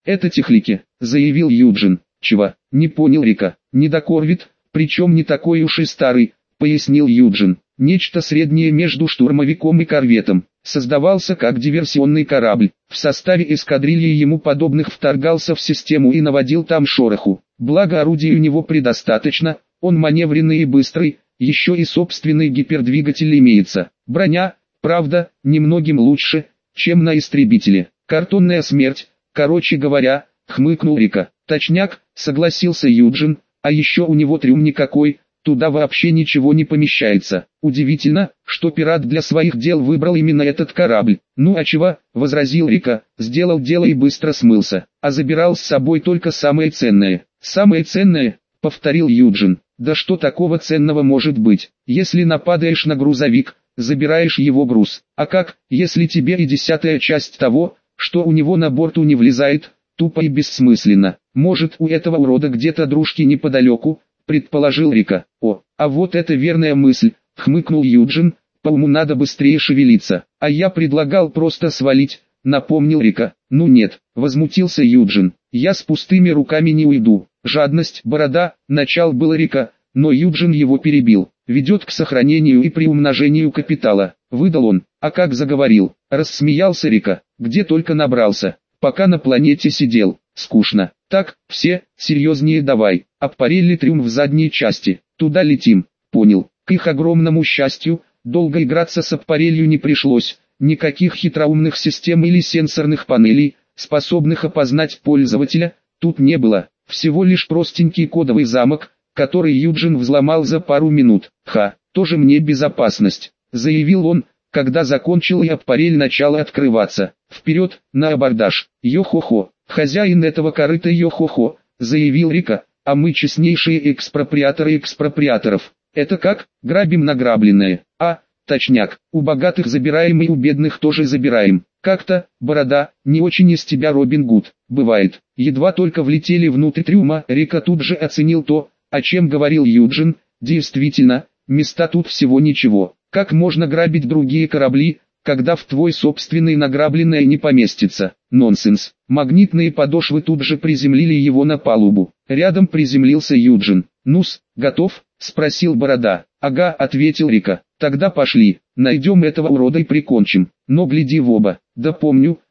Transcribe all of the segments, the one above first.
Это техлики, заявил Юджин. Чего? Не понял Рика. Недокорвет, причем не такой уж и старый, пояснил Юджин. Нечто среднее между штурмовиком и корветом. Создавался как диверсионный корабль. В составе эскадрильи ему подобных вторгался в систему и наводил там шороху. Благо орудий у него предостаточно, он маневренный и быстрый, еще и собственный гипердвигатель имеется. Броня, правда, немногим лучше, чем на истребителе. Картонная смерть, короче говоря, хмыкнул Рика. Точняк, согласился Юджин, а еще у него трюм никакой, туда вообще ничего не помещается. Удивительно, что пират для своих дел выбрал именно этот корабль. Ну а чего, возразил Рика, сделал дело и быстро смылся, а забирал с собой только самое ценное. Самое ценное, повторил Юджин. Да что такого ценного может быть, если нападаешь на грузовик, забираешь его груз, а как, если тебе и 10-я часть того, что у него на борту не влезает, тупо и бессмысленно. Может, у этого урода где-то дружки неподалеку, предположил Рика. О, а вот это верная мысль, хмыкнул Юджин, по уму надо быстрее шевелиться. А я предлагал просто свалить, напомнил Рика. Ну нет, возмутился Юджин, я с пустыми руками не уйду. Жадность, борода, начал было Рика, но Юджин его перебил. Ведет к сохранению и приумножению капитала, выдал он. А как заговорил, рассмеялся Рика, где только набрался, пока на планете сидел, скучно. Так, все, серьезнее давай, обпарили трюм в задней части, туда летим, понял. К их огромному счастью, долго играться с аппарелью не пришлось, никаких хитроумных систем или сенсорных панелей, способных опознать пользователя, тут не было, всего лишь простенький кодовый замок, который Юджин взломал за пару минут. Тоже мне безопасность, заявил он, когда закончил и аппарель начала открываться. Вперед, на абордаж, йо-хо-хо. Хозяин этого корыта йо-хо-хо, заявил Рика, а мы честнейшие экспроприаторы экспроприаторов. Это как, грабим награбленное, точняк, у богатых забираем и у бедных тоже забираем. Как-то, борода, не очень из тебя Робин Гуд, бывает. Едва только влетели внутрь трюма, Рика тут же оценил то, о чем говорил Юджин. Действительно, места тут всего ничего. Как можно грабить другие корабли, когда в твой собственный награбленное не поместится? Нонсенс. Магнитные подошвы тут же приземлили его на палубу. Рядом приземлился Юджин. «Ну-с, готов?» — спросил Борода. «Ага», — ответил Рика. «Тогда пошли, найдем этого урода и прикончим. Но гляди в оба». «Да помню».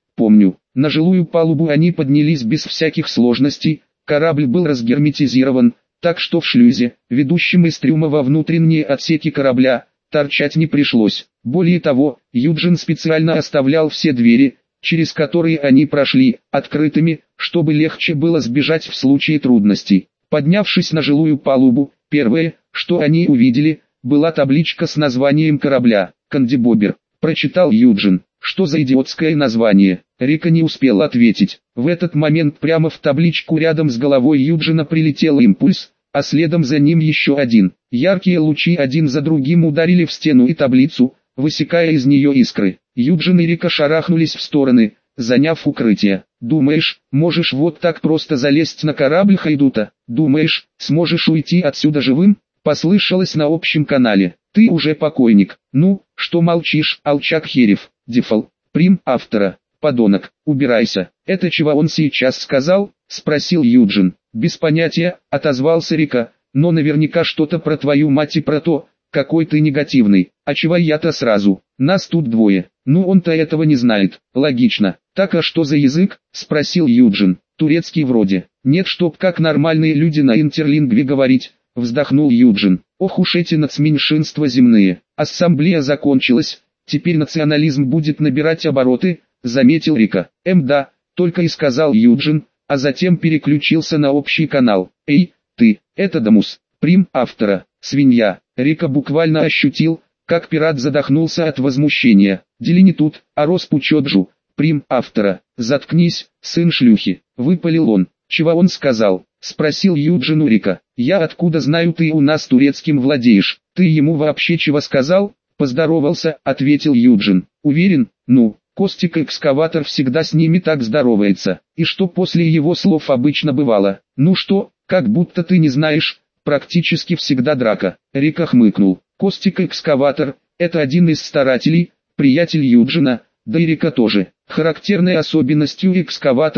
На жилую палубу они поднялись без всяких сложностей. Корабль был разгерметизирован, так что в шлюзе, ведущем из трюма во внутренние отсеки корабля, торчать не пришлось. Более того, Юджин специально оставлял все двери, через которые они прошли, открытыми, чтобы легче было сбежать в случае трудностей. Поднявшись на жилую палубу, первое, что они увидели, была табличка с названием корабля «Кандибобер». Прочитал Юджин. Что за идиотское название? Рика не успел ответить. В этот момент прямо в табличку рядом с головой Юджина прилетел импульс, а следом за ним еще один. Яркие лучи один за другим ударили в стену и таблицу, высекая из нее искры. Юджин и Рика шарахнулись в стороны, заняв укрытие. «Думаешь, можешь вот так просто залезть на корабль Хайдута? Думаешь, сможешь уйти отсюда живым?» Послышалось на общем канале. «Ты уже покойник. Ну, что молчишь, алчак херев?» Дефол. Прим автора. «Подонок, убирайся». «Это чего он сейчас сказал?» — спросил Юджин. «Без понятия», — отозвался Рика, «но наверняка что-то про твою мать и про то, какой ты негативный. А чего я-то сразу? Нас тут двое». «Ну он-то этого не знает». «Логично». «Так а что за язык?» — спросил Юджин. «Турецкий вроде». «Нет, чтоб как нормальные люди на интерлингве говорить», — вздохнул Юджин. «Ох уж эти нацменьшинства земные». Ассамблея закончилась, теперь национализм будет набирать обороты, заметил Рика. Да, только и сказал Юджин, а затем переключился на общий канал. «Эй, ты, это Дамус, Прим автора, свинья». Рика буквально ощутил, как пират задохнулся от возмущения. «Дели не тут, а Роспучоджу, Прим автора». «Заткнись, сын шлюхи», — выпалил он. «Чего он сказал?» — спросил Юджин у Рика. «Я откуда знаю, ты у нас турецким владеешь? Ты ему вообще чего сказал?» «Поздоровался», — ответил Юджин. «Уверен? Ну, Костик-экскаватор всегда с ними так здоровается. И что после его слов обычно бывало? Ну что, как будто ты не знаешь, практически всегда драка». Рика хмыкнул. Костик-экскаватор — это один из старателей, приятель Юджина, да и Рика тоже. Характерной особенностью экскаватора,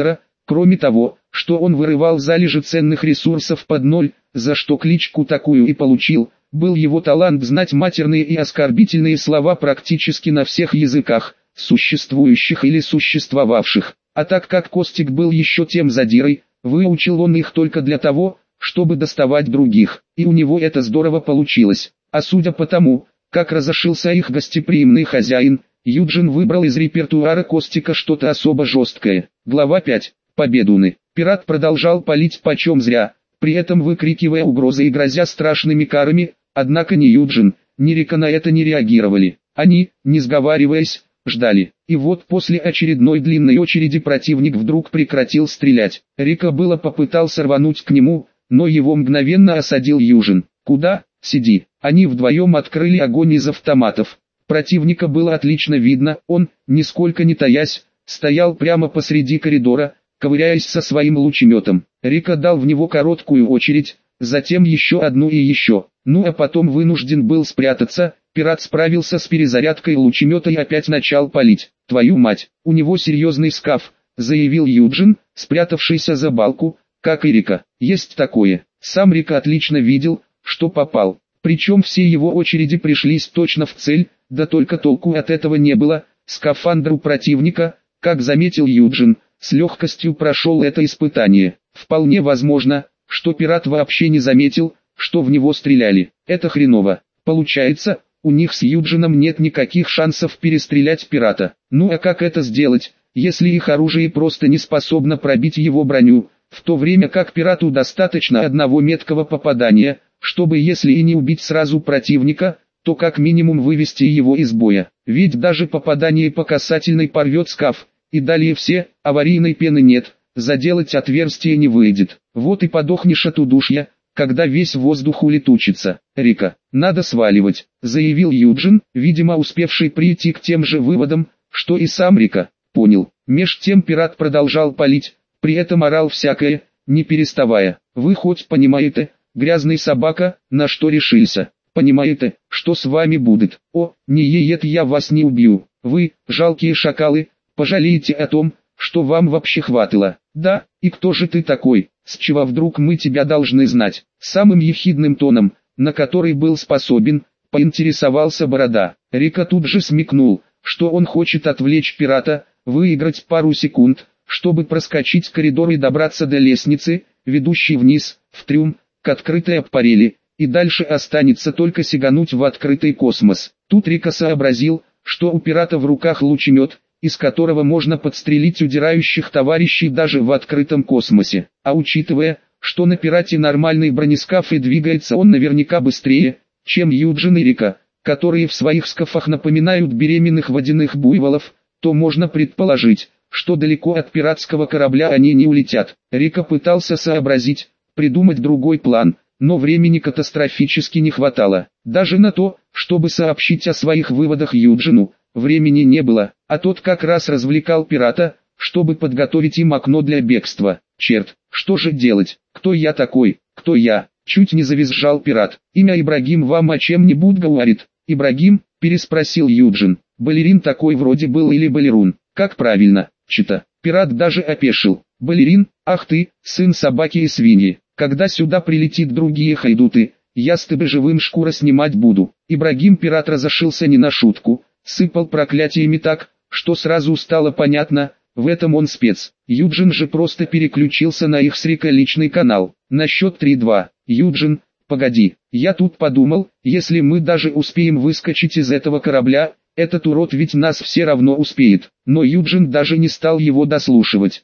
Кроме того, что он вырывал залежи ценных ресурсов под ноль, за что кличку такую и получил, был его талант знать матерные и оскорбительные слова практически на всех языках, существующих или существовавших. А так как Костик был еще тем задирой, выучил он их только для того, чтобы доставать других, и у него это здорово получилось. А судя по тому, как разошился их гостеприимный хозяин, Юджин выбрал из репертуара Костика что-то особо жесткое. Глава 5. Победуны. Пират продолжал палить почем зря, при этом выкрикивая угрозы и грозя страшными карами, однако ни Юджин, ни Рика на это не реагировали. Они, не сговариваясь, ждали. И вот после очередной длинной очереди противник вдруг прекратил стрелять. Рика было попытался рвануть к нему, но его мгновенно осадил Юджин. «Куда? Сиди». Они вдвоем открыли огонь из автоматов. Противника было отлично видно, он, нисколько не таясь, стоял прямо посреди коридора, ковыряясь со своим лучеметом. Рика дал в него короткую очередь, затем еще одну и еще. Ну а потом вынужден был спрятаться. Пират справился с перезарядкой лучемета и опять начал палить. «Твою мать, у него серьезный скаф», — заявил Юджин, спрятавшийся за балку, как и Рика. «Есть такое». Сам Рика отлично видел, что попал. Причем все его очереди пришлись точно в цель, да только толку от этого не было. Скафандр у противника, как заметил Юджин, с легкостью прошел это испытание. Вполне возможно, что пират вообще не заметил, что в него стреляли. Это хреново. Получается, у них с Юджином нет никаких шансов перестрелять пирата. Ну а как это сделать, если их оружие просто не способно пробить его броню, в то время как пирату достаточно одного меткого попадания, чтобы если и не убить сразу противника, то как минимум вывести его из боя. Ведь даже попадание по касательной порвет скаф, и далее все, аварийной пены нет, заделать отверстие не выйдет. Вот и подохнешь от удушья, когда весь воздух улетучится. «Рика, надо сваливать», — заявил Юджин, видимо успевший прийти к тем же выводам, что и сам Рика. Понял. Меж тем пират продолжал палить, при этом орал всякое, не переставая. «Вы хоть понимаете, грязный собака, на что решился? Понимаете, что с вами будет? О, не ед я вас не убью. Вы, жалкие шакалы, пожалеете о том, что вам вообще хватило. Да, и кто же ты такой, с чего вдруг мы тебя должны знать?» Самым ехидным тоном, на который был способен, поинтересовался Борода. Рика тут же смекнул, что он хочет отвлечь пирата, выиграть пару секунд, чтобы проскочить коридор и добраться до лестницы, ведущей вниз, в трюм, к открытой аппарели, и дальше останется только сигануть в открытый космос. Тут Рика сообразил, что у пирата в руках лучемет, из которого можно подстрелить удирающих товарищей даже в открытом космосе. А учитывая, что на пирате нормальный бронескаф и двигается он наверняка быстрее, чем Юджин и Рика, которые в своих скафах напоминают беременных водяных буйволов, то можно предположить, что далеко от пиратского корабля они не улетят. Рика пытался сообразить, придумать другой план, но времени катастрофически не хватало. Даже на то, чтобы сообщить о своих выводах Юджину, времени не было, а тот как раз развлекал пирата, чтобы подготовить им окно для бегства. «Черт, что же делать? Кто я такой? Кто я?» Чуть не завизжал пират. «Имя Ибрагим вам о чем-нибудь говорит?» «Ибрагим?» – переспросил Юджин. «Балерин такой вроде был или балерун? Как правильно?» «Чита». Пират даже опешил. «Балерин? Ах ты, сын собаки и свиньи. Когда сюда прилетит другие хайдуты, я с тебя живым шкура снимать буду». Ибрагим пират разошелся не на шутку, сыпал проклятиями так, что сразу стало понятно, в этом он спец. Юджин же просто переключился на их с Рика личный канал. На счет 3-2. «Юджин, погоди, я тут подумал, если мы даже успеем выскочить из этого корабля, этот урод ведь нас все равно успеет». Но Юджин даже не стал его дослушивать.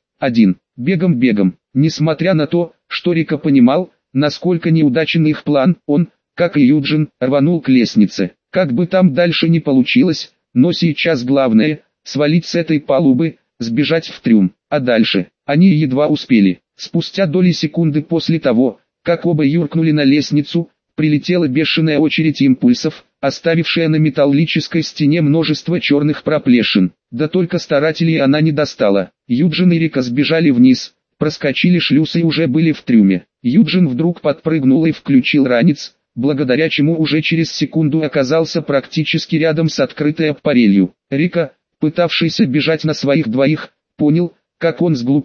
Бегом. Несмотря на то, что Рика понимал, насколько неудачен их план, он, как и Юджин, рванул к лестнице. Как бы там дальше ни получилось, но сейчас главное – свалить с этой палубы, сбежать в трюм. А дальше, они едва успели. Спустя доли секунды после того, как оба юркнули на лестницу, прилетела бешеная очередь импульсов, оставившая на металлической стене множество черных проплешин. Да только старателей она не достала. Юджин и Рика сбежали вниз, проскочили шлюз и уже были в трюме. Юджин вдруг подпрыгнул и включил ранец, благодаря чему уже через секунду оказался практически рядом с открытой аппарелью. Рика, пытавшийся бежать на своих двоих, понял, как он сглупил,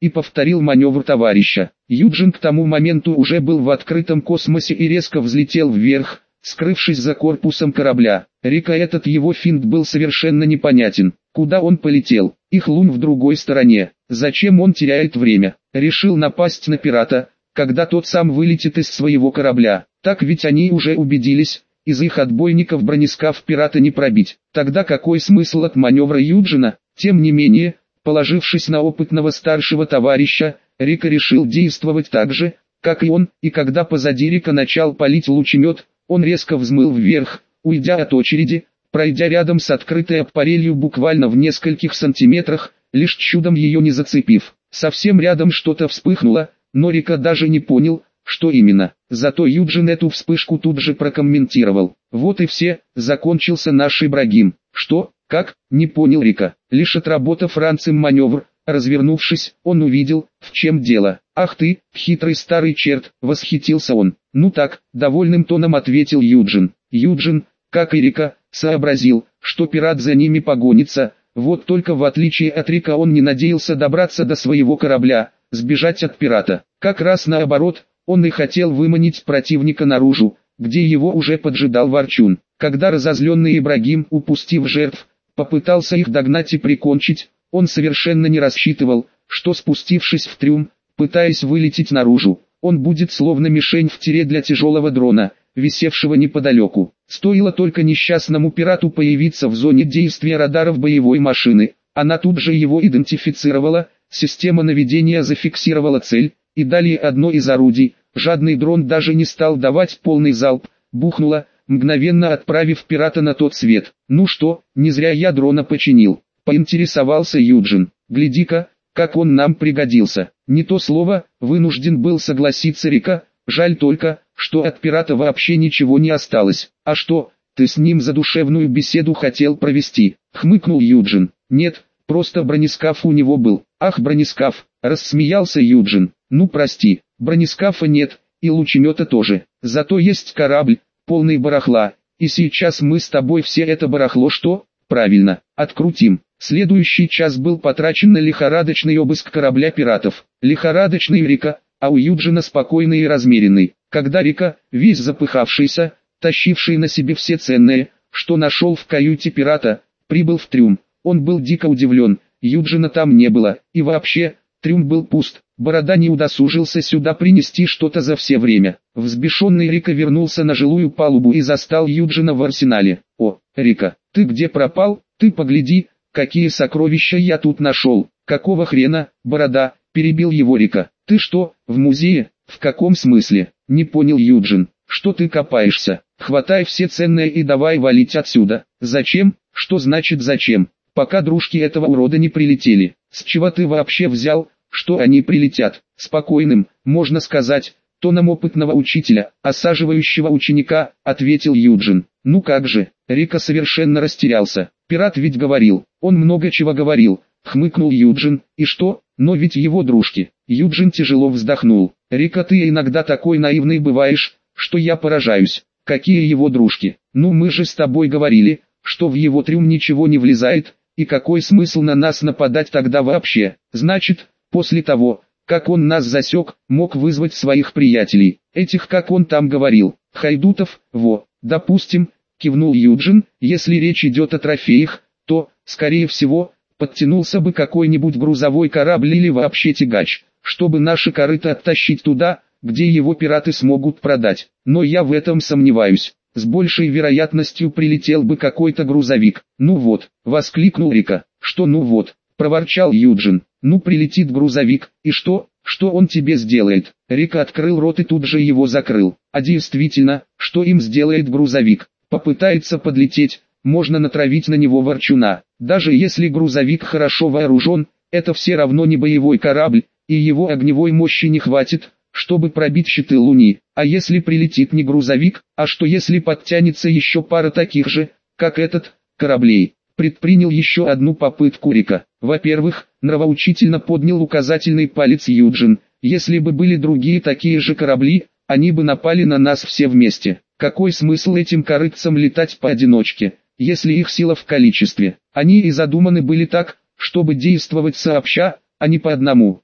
и повторил маневр товарища. Юджин к тому моменту уже был в открытом космосе и резко взлетел вверх, скрывшись за корпусом корабля. Рика этот его финт был совершенно непонятен. Куда он полетел? Их лун в другой стороне. Зачем он теряет время? Решил напасть на пирата, когда тот сам вылетит из своего корабля. Так ведь они уже убедились, из их отбойников бронескаф пирата не пробить. Тогда какой смысл от маневра Юджина? Тем не менее, положившись на опытного старшего товарища, Рика решил действовать так же, как и он, и когда позади Рика начал палить лучемет, он резко взмыл вверх, уйдя от очереди, пройдя рядом с открытой аппарелью буквально в нескольких сантиметрах, лишь чудом ее не зацепив. Совсем рядом что-то вспыхнуло, но Рика даже не понял, что именно. Зато Юджин эту вспышку тут же прокомментировал. Вот и все, закончился наш Ибрагим. Что, как, не понял Рика. Лишь отработав ранцем маневр, развернувшись, он увидел, в чем дело. «Ах ты, хитрый старый черт!» — восхитился он. «Ну так», — довольным тоном ответил Юджин. Юджин, как и Рика, сообразил, что пират за ними погонится. Вот только в отличие от Рика он не надеялся добраться до своего корабля, сбежать от пирата. Как раз наоборот, он и хотел выманить противника наружу, где его уже поджидал Ворчун. Когда разозленный Ибрагим, упустив жертв, попытался их догнать и прикончить, он совершенно не рассчитывал, что спустившись в трюм, пытаясь вылететь наружу, он будет словно мишень в тире для тяжелого дрона, висевшего неподалеку. Стоило только несчастному пирату появиться в зоне действия радаров боевой машины, она тут же его идентифицировала, система наведения зафиксировала цель, и далее одно из орудий, жадный дрон даже не стал давать полный залп, бухнуло, мгновенно отправив пирата на тот свет. «Ну что, не зря я дрона починил», — поинтересовался Юджин. «Гляди-ка, как он нам пригодился». Не то слово, вынужден был согласиться Рика, жаль только, что от пирата вообще ничего не осталось. «А что, ты с ним задушевную беседу хотел провести?» — хмыкнул Юджин. «Нет, просто бронескаф у него был». «Ах, бронескаф!» — рассмеялся Юджин. «Ну прости, бронескафа нет, и лучемета тоже. Зато есть корабль, полный барахла, и сейчас мы с тобой все это барахло что? Правильно, открутим». Следующий час был потрачен на лихорадочный обыск корабля пиратов. Лихорадочный Рика, а у Юджина спокойный и размеренный. Когда Рика, весь запыхавшийся, тащивший на себе все ценное, что нашел в каюте пирата, прибыл в трюм, он был дико удивлен, Юджина там не было, и вообще, трюм был пуст. Борода не удосужился сюда принести что-то за все время. Взбешенный Рика вернулся на жилую палубу и застал Юджина в арсенале. «О, Рика, ты где пропал? Ты погляди, какие сокровища я тут нашел». «Какого хрена, Борода?» – перебил его Рика. «Ты что, в музее? В каком смысле?» – не понял Юджин. «Что ты копаешься? Хватай все ценное и давай валить отсюда». «Зачем? Что значит зачем? Пока дружки этого урода не прилетели. С чего ты вообще взял, что они прилетят?» Спокойным, можно сказать, тоном опытного учителя, осаживающего ученика, ответил Юджин. «Ну как же?» Рика совершенно растерялся. «Пират ведь говорил». «Он много чего говорил», хмыкнул Юджин. «И что? Но ведь его дружки». Юджин тяжело вздохнул. «Рика, ты иногда такой наивный бываешь, что я поражаюсь. Какие его дружки? Ну мы же с тобой говорили, что в его трюм ничего не влезает, и какой смысл на нас нападать тогда вообще? Значит, после того, как он нас засек, мог вызвать своих приятелей, этих, как он там говорил, хайдутов, во, допустим», кивнул Юджин. «Если речь идет о трофеях, то, скорее всего, подтянулся бы какой-нибудь грузовой корабль или вообще тягач, чтобы наши корыто оттащить туда, где его пираты смогут продать. Но я в этом сомневаюсь. С большей вероятностью прилетел бы какой-то грузовик». «Ну вот», воскликнул Рика. «Что ну вот?» проворчал Юджин. «Ну прилетит грузовик, и что? Что он тебе сделает?» Рика открыл рот и тут же его закрыл. «А действительно, что им сделает грузовик? Попытается подлететь, можно натравить на него ворчуна. Даже если грузовик хорошо вооружен, это все равно не боевой корабль, и его огневой мощи не хватит, чтобы пробить щиты Луни. А если прилетит не грузовик, а что если подтянется еще пара таких же, как этот, кораблей?» Предпринял еще одну попытку Рика. «Во-первых, нравоучительно поднял указательный палец Юджин, если бы были другие такие же корабли, они бы напали на нас все вместе. Какой смысл этим корытцам летать поодиночке, если их сила в количестве? Они и задуманы были так, чтобы действовать сообща, а не по одному.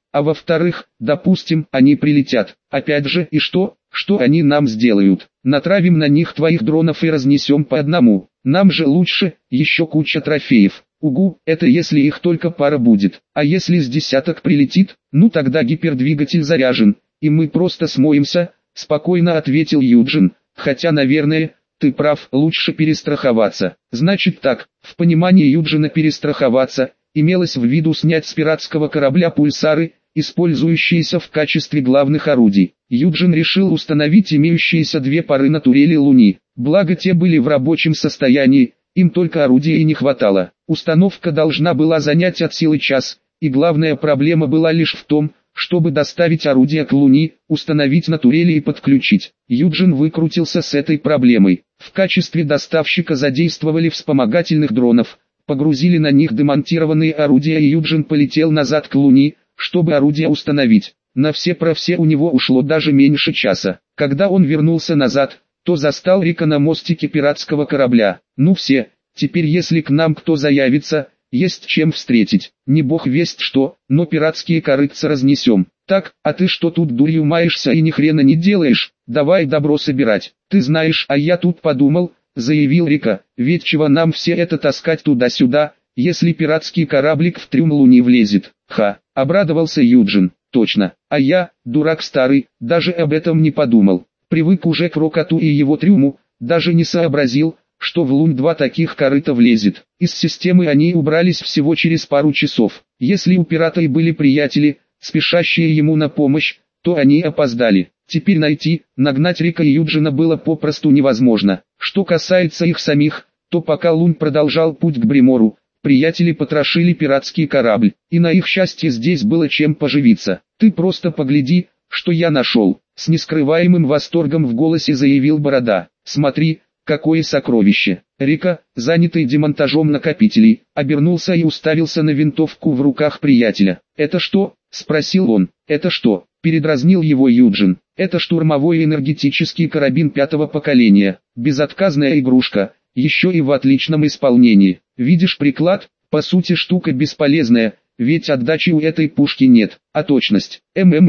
А во-вторых, допустим, они прилетят. Опять же, и что? Что они нам сделают? Натравим на них твоих дронов и разнесем по одному. Нам же лучше, еще куча трофеев. Угу, это если их только пара будет. А если с десяток прилетит, ну тогда гипердвигатель заряжен, и мы просто смоемся, спокойно ответил Юджин. Хотя, наверное, ты прав, лучше перестраховаться. Значит так, в понимании Юджина перестраховаться, имелось в виду снять с пиратского корабля пульсары, использующиеся в качестве главных орудий. Юджин решил установить имеющиеся две пары на турели Луни. Благо те были в рабочем состоянии, им только орудия и не хватало. Установка должна была занять от силы час, и главная проблема была лишь в том, чтобы доставить орудия к Луне, установить на турели и подключить. Юджин выкрутился с этой проблемой. В качестве доставщика задействовали вспомогательных дронов, погрузили на них демонтированные орудия, и Юджин полетел назад к Луне, чтобы орудия установить. На все про все у него ушло даже меньше часа. Когда он вернулся назад, то застал Рика на мостике пиратского корабля. Ну все, теперь если к нам кто заявится, есть чем встретить. Не бог весть что, но пиратские корытца разнесем. Так, а ты что тут дурью маешься и ни хрена не делаешь? Давай добро собирать. Ты знаешь, а я тут подумал, заявил Рика, ведь чего нам все это таскать туда-сюда, если пиратский кораблик в трюм Луни влезет. Ха, обрадовался Юджин. Точно, а я, дурак старый, даже об этом не подумал. Привык уже к Рокоту и его трюму, даже не сообразил, что в Лунь-2 таких корыта влезет. Из системы они убрались всего через пару часов. Если у пирата и были приятели, спешащие ему на помощь, то они опоздали. Теперь найти, нагнать Рика и Юджина было попросту невозможно. Что касается их самих, то пока Лунь продолжал путь к Бримору, приятели потрошили пиратский корабль, и на их счастье здесь было чем поживиться. «Ты просто погляди, что я нашел», — с нескрываемым восторгом в голосе заявил Борода. «Смотри, какое сокровище!» Рика, занятый демонтажом накопителей, обернулся и уставился на винтовку в руках приятеля. «Это что?» — спросил он. «Это что?» — передразнил его Юджин. «Это штурмовой энергетический карабин 5-го поколения. Безотказная игрушка, еще и в отличном исполнении. Видишь приклад? По сути штука бесполезная, ведь отдачи у этой пушки нет. А точность?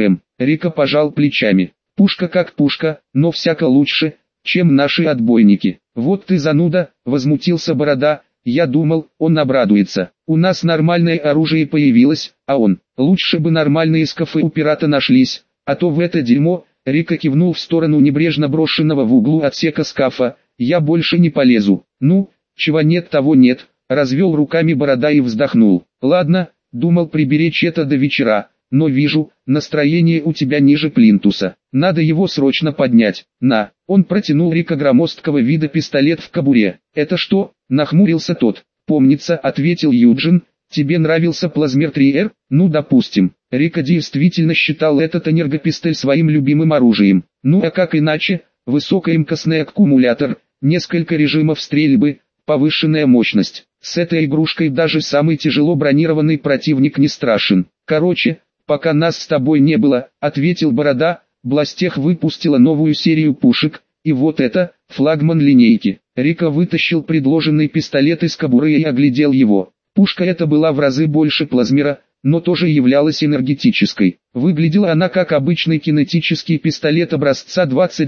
Рика пожал плечами. Пушка как пушка, но всяко лучше, чем наши отбойники. «Вот ты зануда», — возмутился Борода, — «я думал, он обрадуется. У нас нормальное оружие появилось, а он, лучше бы нормальные скафы у пирата нашлись, а то в это дерьмо». Рика кивнул в сторону небрежно брошенного в углу отсека скафа. «Я больше не полезу». «Ну, чего нет того нет», — развел руками Борода и вздохнул. «Ладно, думал приберечь это до вечера, но вижу, настроение у тебя ниже плинтуса. Надо его срочно поднять. На». Он протянул Рика громоздкого вида пистолет в кобуре. «Это что?» — нахмурился тот. «Помнится», — ответил Юджин, — «тебе нравился плазмер 3R? Ну допустим». Рика действительно считал этот энергопистоль своим любимым оружием. Ну а как иначе? Высокоемкостный аккумулятор, несколько режимов стрельбы, повышенная мощность. С этой игрушкой даже самый тяжело бронированный противник не страшен. «Короче, пока нас с тобой не было», — ответил Борода, — «Бластех выпустила новую серию пушек, и вот это, флагман линейки». Рика вытащил предложенный пистолет из кобуры и оглядел его. Пушка эта была в разы больше плазмера, но тоже являлась энергетической. Выглядела она как обычный кинетический пистолет образца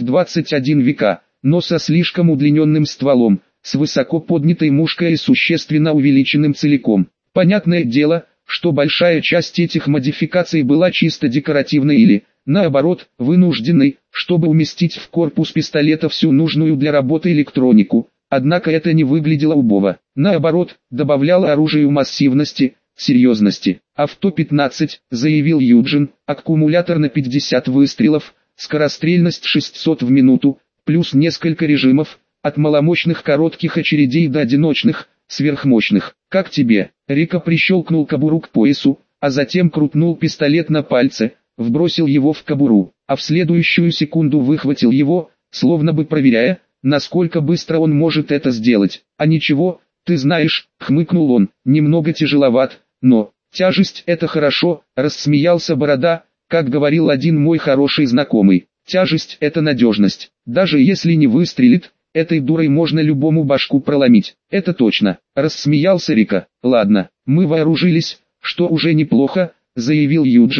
2021 века, но со слишком удлиненным стволом, с высоко поднятой мушкой и существенно увеличенным целиком. Понятное дело, что большая часть этих модификаций была чисто декоративной или, наоборот, вынужденной, чтобы уместить в корпус пистолета всю нужную для работы электронику. Однако это не выглядело убого. Наоборот, добавляло оружию массивности, серьезности. «Авто-15», заявил Юджин, аккумулятор на 50 выстрелов, скорострельность 600 в минуту, плюс несколько режимов, от маломощных коротких очередей до одиночных, сверхмощных. «Как тебе?» Рика прищелкнул кобуру к поясу, а затем крутнул пистолет на пальце, вбросил его в кобуру, а в следующую секунду выхватил его, словно бы проверяя, насколько быстро он может это сделать. «А ничего, ты знаешь», — хмыкнул он, — «немного тяжеловат, но тяжесть — это хорошо», — рассмеялся Борода, как говорил один мой хороший знакомый. «Тяжесть — это надежность. Даже если не выстрелит, этой дурой можно любому башку проломить». «Это точно», — рассмеялся Рика. «Ладно, мы вооружились, что уже неплохо», — заявил Юджин.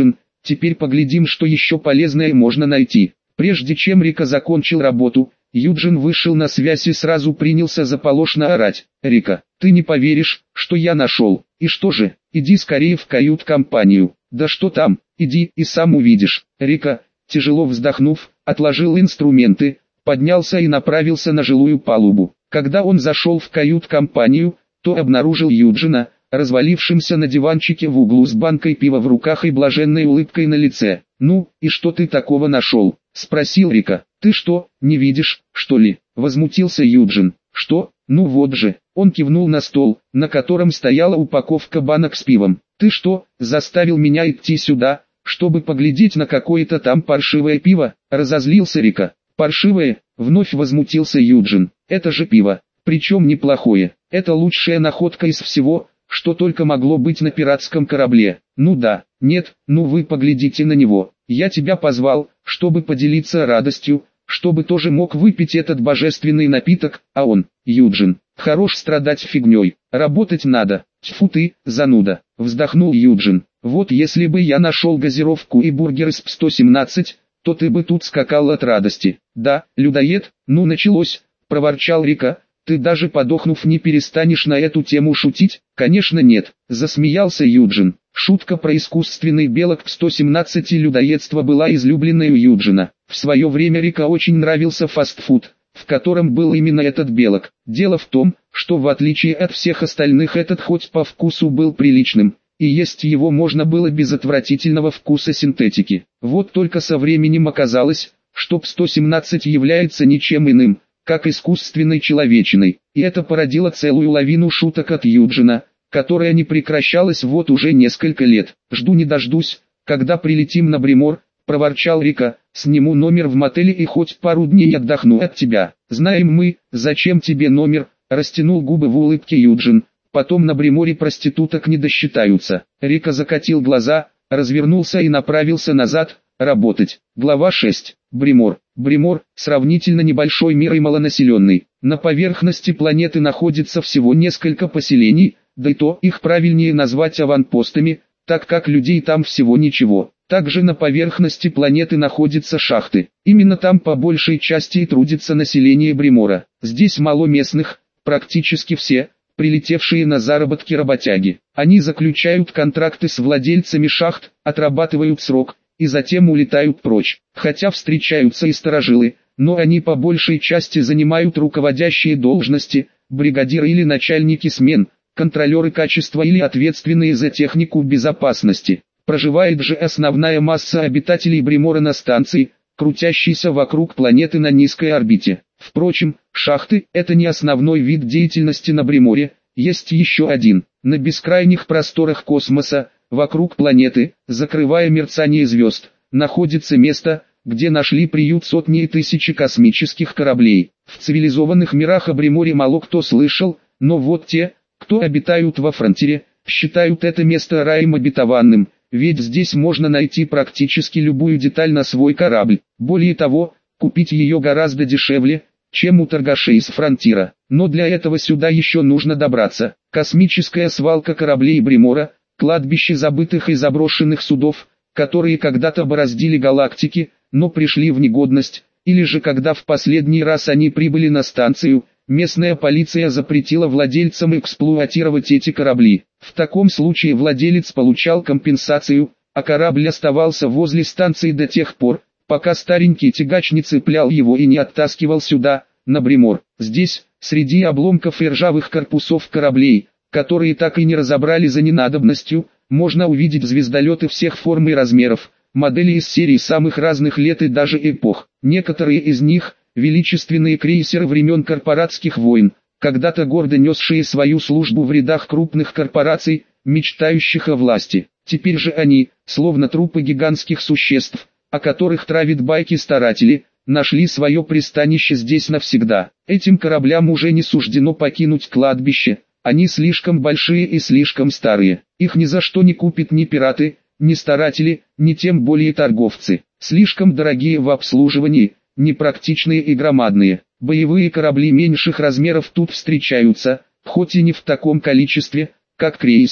теперь поглядим, что еще полезное можно найти. Прежде чем Рика закончил работу, Юджин вышел на связь и сразу принялся заполошно орать. «Рика, ты не поверишь, что я нашел. И что же, иди скорее в кают-компанию. Да что там, иди и сам увидишь». Рика, тяжело вздохнув, отложил инструменты, поднялся и направился на жилую палубу. Когда он зашел в кают-компанию, то обнаружил Юджина, развалившимся на диванчике в углу с банкой пива в руках и блаженной улыбкой на лице. «Ну, и что ты такого нашел?» — спросил Рика. «Ты что, не видишь, что ли?» — возмутился Юджин. «Что? Ну вот же». Он кивнул на стол, на котором стояла упаковка банок с пивом. «Ты что, заставил меня идти сюда, чтобы поглядеть на какое-то там паршивое пиво?» — разозлился Рика. «Паршивое?» — вновь возмутился Юджин. «Это же пиво, причем неплохое. Это лучшая находка из всего, что только могло быть на пиратском корабле». «Ну да, нет, ну вы поглядите на него. Я тебя позвал, чтобы поделиться радостью, чтобы тоже мог выпить этот божественный напиток, а он, Юджин, хорош страдать фигней, работать надо». «Тьфу ты, зануда», — вздохнул Юджин. «Вот если бы я нашел газировку и бургер из ПС-117, то ты бы тут скакал от радости». «Да, людоед, ну началось», — проворчал Рика. «Ты даже подохнув не перестанешь на эту тему шутить?» «Конечно нет», — засмеялся Юджин. Шутка про искусственный белок ПС-117 и людоедство была излюбленной у Юджина. В свое время Рика очень нравился фастфуд, в котором был именно этот белок. Дело в том, что в отличие от всех остальных этот хоть по вкусу был приличным, и есть его можно было без отвратительного вкуса синтетики. Вот только со временем оказалось, что ПС-117 является ничем иным, как искусственной человечиной, и это породило целую лавину шуток от Юджина, которая не прекращалась вот уже несколько лет. «Жду не дождусь, когда прилетим на Бримор», — проворчал Рика. «Сниму номер в мотеле и хоть пару дней отдохну от тебя». «Знаем мы, зачем тебе номер», — растянул губы в улыбке Юджин. «Потом на Бриморе проституток не досчитаются». Рика закатил глаза, развернулся и направился назад, работать. Глава 6. Бримор. Бримор – сравнительно небольшой мир и малонаселенный. На поверхности планеты находится всего несколько поселений, да и то их правильнее назвать аванпостами, так как людей там всего ничего. Также на поверхности планеты находятся шахты. Именно там по большей части и трудится население Бримора. Здесь мало местных, практически все, прилетевшие на заработки работяги. Они заключают контракты с владельцами шахт, отрабатывают срок, и затем улетают прочь. Хотя встречаются и старожилы, но они по большей части занимают руководящие должности, бригадиры или начальники смен, контролеры качества или ответственные за технику безопасности. Проживает же основная масса обитателей Бримора на станции, крутящейся вокруг планеты на низкой орбите. Впрочем, шахты – это не основной вид деятельности на Бриморе, есть еще один. На бескрайних просторах космоса, вокруг планеты, закрывая мерцание звезд, находится место, где нашли приют сотни и тысячи космических кораблей. В цивилизованных мирах о Бриморе мало кто слышал, но вот те, кто обитают во Фронтире, считают это место раем обетованным, ведь здесь можно найти практически любую деталь на свой корабль. Более того, купить ее гораздо дешевле, чем у торгашей из Фронтира. Но для этого сюда еще нужно добраться. Космическая свалка кораблей Бримора, кладбище забытых и заброшенных судов, которые когда-то бороздили галактики, но пришли в негодность, или же когда в последний раз они прибыли на станцию, местная полиция запретила владельцам эксплуатировать эти корабли. В таком случае владелец получал компенсацию, а корабль оставался возле станции до тех пор, пока старенький тягач не цеплял его и не оттаскивал сюда, на Бримор. Здесь, среди обломков и ржавых корпусов кораблей, которые так и не разобрали за ненадобностью, можно увидеть звездолеты всех форм и размеров, модели из серий самых разных лет и даже эпох. Некоторые из них – величественные крейсеры времен корпоратских войн, когда-то гордо несшие свою службу в рядах крупных корпораций, мечтающих о власти. Теперь же они, словно трупы гигантских существ, о которых травят байки старатели, нашли свое пристанище здесь навсегда. Этим кораблям уже не суждено покинуть кладбище, они слишком большие и слишком старые. Их ни за что не купят ни пираты, ни старатели, ни тем более торговцы. Слишком дорогие в обслуживании, непрактичные и громадные. Боевые корабли меньших размеров тут встречаются, хоть и не в таком количестве, как крейсеры.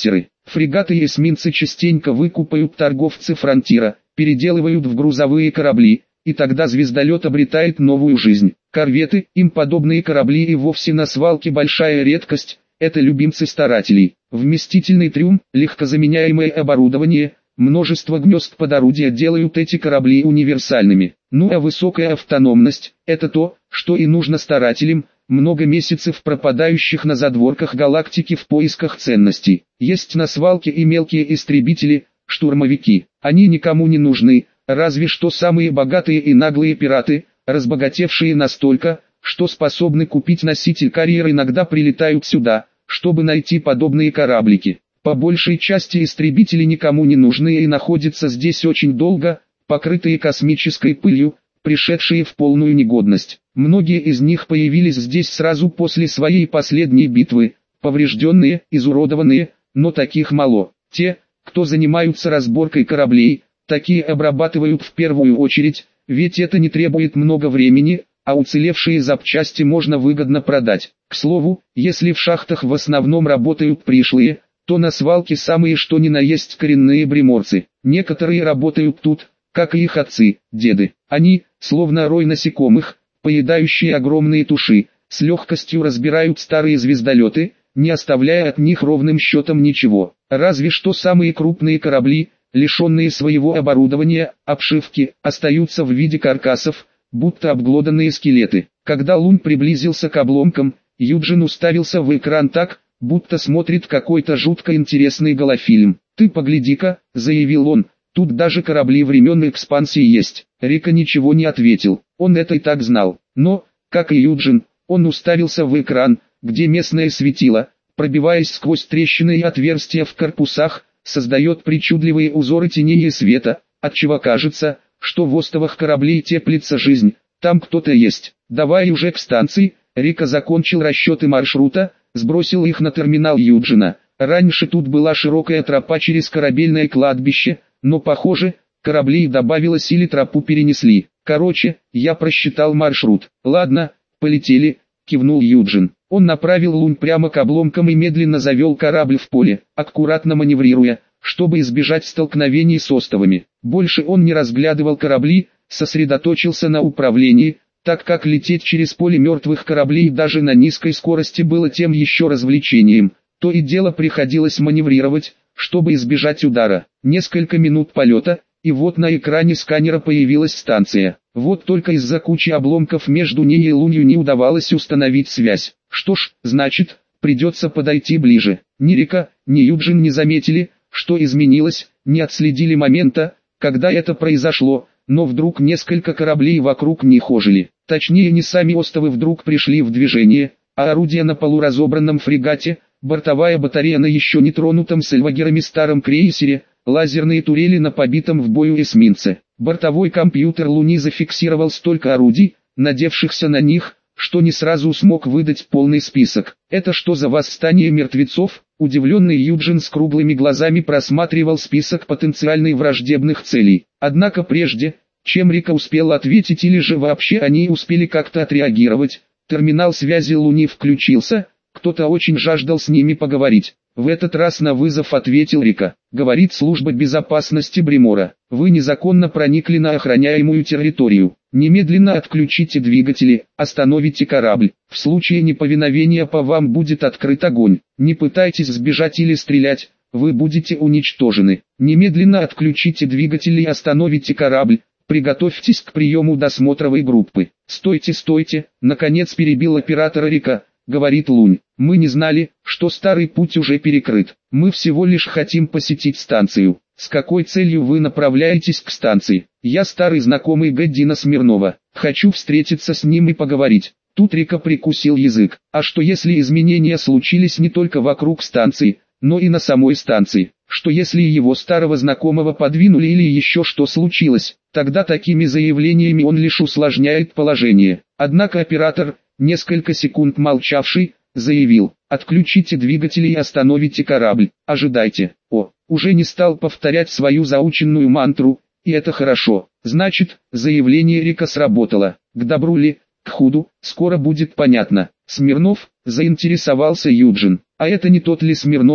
Фрегаты и эсминцы частенько выкупают торговцы фронтира, переделывают в грузовые корабли, и тогда звездолет обретает новую жизнь. Корветы, им подобные корабли и вовсе на свалке большая редкость, это любимцы старателей. Вместительный трюм, легкозаменяемое оборудование, множество гнезд под орудия делают эти корабли универсальными. Ну а высокая автономность – это то, что и нужно старателям, много месяцев пропадающих на задворках галактики в поисках ценностей. Есть на свалке и мелкие истребители, штурмовики. Они никому не нужны, разве что самые богатые и наглые пираты, разбогатевшие настолько, что способны купить носитель карьер, иногда прилетают сюда, чтобы найти подобные кораблики. По большей части истребители никому не нужны и находятся здесь очень долго, покрытые космической пылью, пришедшие в полную негодность. Многие из них появились здесь сразу после своей последней битвы, поврежденные, изуродованные, но таких мало. Те, кто занимаются разборкой кораблей, такие обрабатывают в первую очередь, ведь это не требует много времени, а уцелевшие запчасти можно выгодно продать. К слову, если в шахтах в основном работают пришлые, то на свалке самые что ни на есть коренные бриморцы. Некоторые работают тут, как и их отцы, деды. Они, словно рой насекомых, поедающие огромные туши, с легкостью разбирают старые звездолеты, не оставляя от них ровным счетом ничего. Разве что самые крупные корабли, лишенные своего оборудования, обшивки, остаются в виде каркасов, будто обглоданные скелеты. Когда Лун приблизился к обломкам, Юджин уставился в экран так, будто смотрит какой-то жутко интересный голофильм. «Ты погляди-ка», — заявил он, — «тут даже корабли времен экспансии есть». Рика ничего не ответил, он это и так знал. Но, как и Юджин, он уставился в экран, где местное светило, пробиваясь сквозь трещины и отверстия в корпусах, создает причудливые узоры теней и света, отчего кажется, что в остовах кораблей теплится жизнь, там кто-то есть. «Давай уже к станции», — Рика закончил расчеты маршрута, сбросил их на терминал Юджина. Раньше тут была широкая тропа через корабельное кладбище, но похоже, кораблей добавилось или тропу перенесли. Короче, я просчитал маршрут. «Ладно, полетели», — кивнул Юджин. Он направил Лун прямо к обломкам и медленно завел корабль в поле, аккуратно маневрируя, чтобы избежать столкновений с остовами. Больше он не разглядывал корабли, сосредоточился на управлении, так как лететь через поле мертвых кораблей даже на низкой скорости было тем еще развлечением. То и дело приходилось маневрировать, чтобы избежать удара. Несколько минут полета, и вот на экране сканера появилась станция. Вот только из-за кучи обломков между ней и Лунью не удавалось установить связь. Что ж, значит, придется подойти ближе. Ни Рика, ни Юджин не заметили, что изменилось, не отследили момента, когда это произошло, но вдруг несколько кораблей вокруг них ожили. Точнее, не сами остовы вдруг пришли в движение, а орудия на полуразобранном фрегате, бортовая батарея на еще не тронутом сальвагерами старом крейсере, лазерные турели на побитом в бою эсминце. Бортовой компьютер Луни зафиксировал столько орудий, надевшихся на них, что не сразу смог выдать полный список. «Это что за восстание мертвецов?» Удивленный Юджин с круглыми глазами просматривал список потенциально враждебных целей. Однако прежде, чем Рика успел ответить или же вообще они успели как-то отреагировать, терминал связи Луни включился, кто-то очень жаждал с ними поговорить. В этот раз на вызов ответил Рика. Говорит служба безопасности Бримора. Вы незаконно проникли на охраняемую территорию. Немедленно отключите двигатели, остановите корабль. В случае неповиновения по вам будет открыт огонь. Не пытайтесь сбежать или стрелять, вы будете уничтожены. Немедленно отключите двигатели и остановите корабль. Приготовьтесь к приему досмотровой группы. Стойте, стойте, наконец перебил оператора Рика. Говорит Лунь, мы не знали, что старый путь уже перекрыт. Мы всего лишь хотим посетить станцию. С какой целью вы направляетесь к станции? Я старый знакомый Гэддина Смирнова. Хочу встретиться с ним и поговорить. Тут Рика прикусил язык. А что если изменения случились не только вокруг станции, но и на самой станции? Что если его старого знакомого подвинули или еще что случилось? Тогда такими заявлениями он лишь усложняет положение. Однако оператор, несколько секунд молчавший, заявил: «Отключите двигатели и остановите корабль, ожидайте». Уже не стал повторять свою заученную мантру, и это хорошо. Значит, заявление Рика сработало. К добру ли, к худу, скоро будет понятно. Смирнов, заинтересовался Юджин. А это не тот ли Смирнов,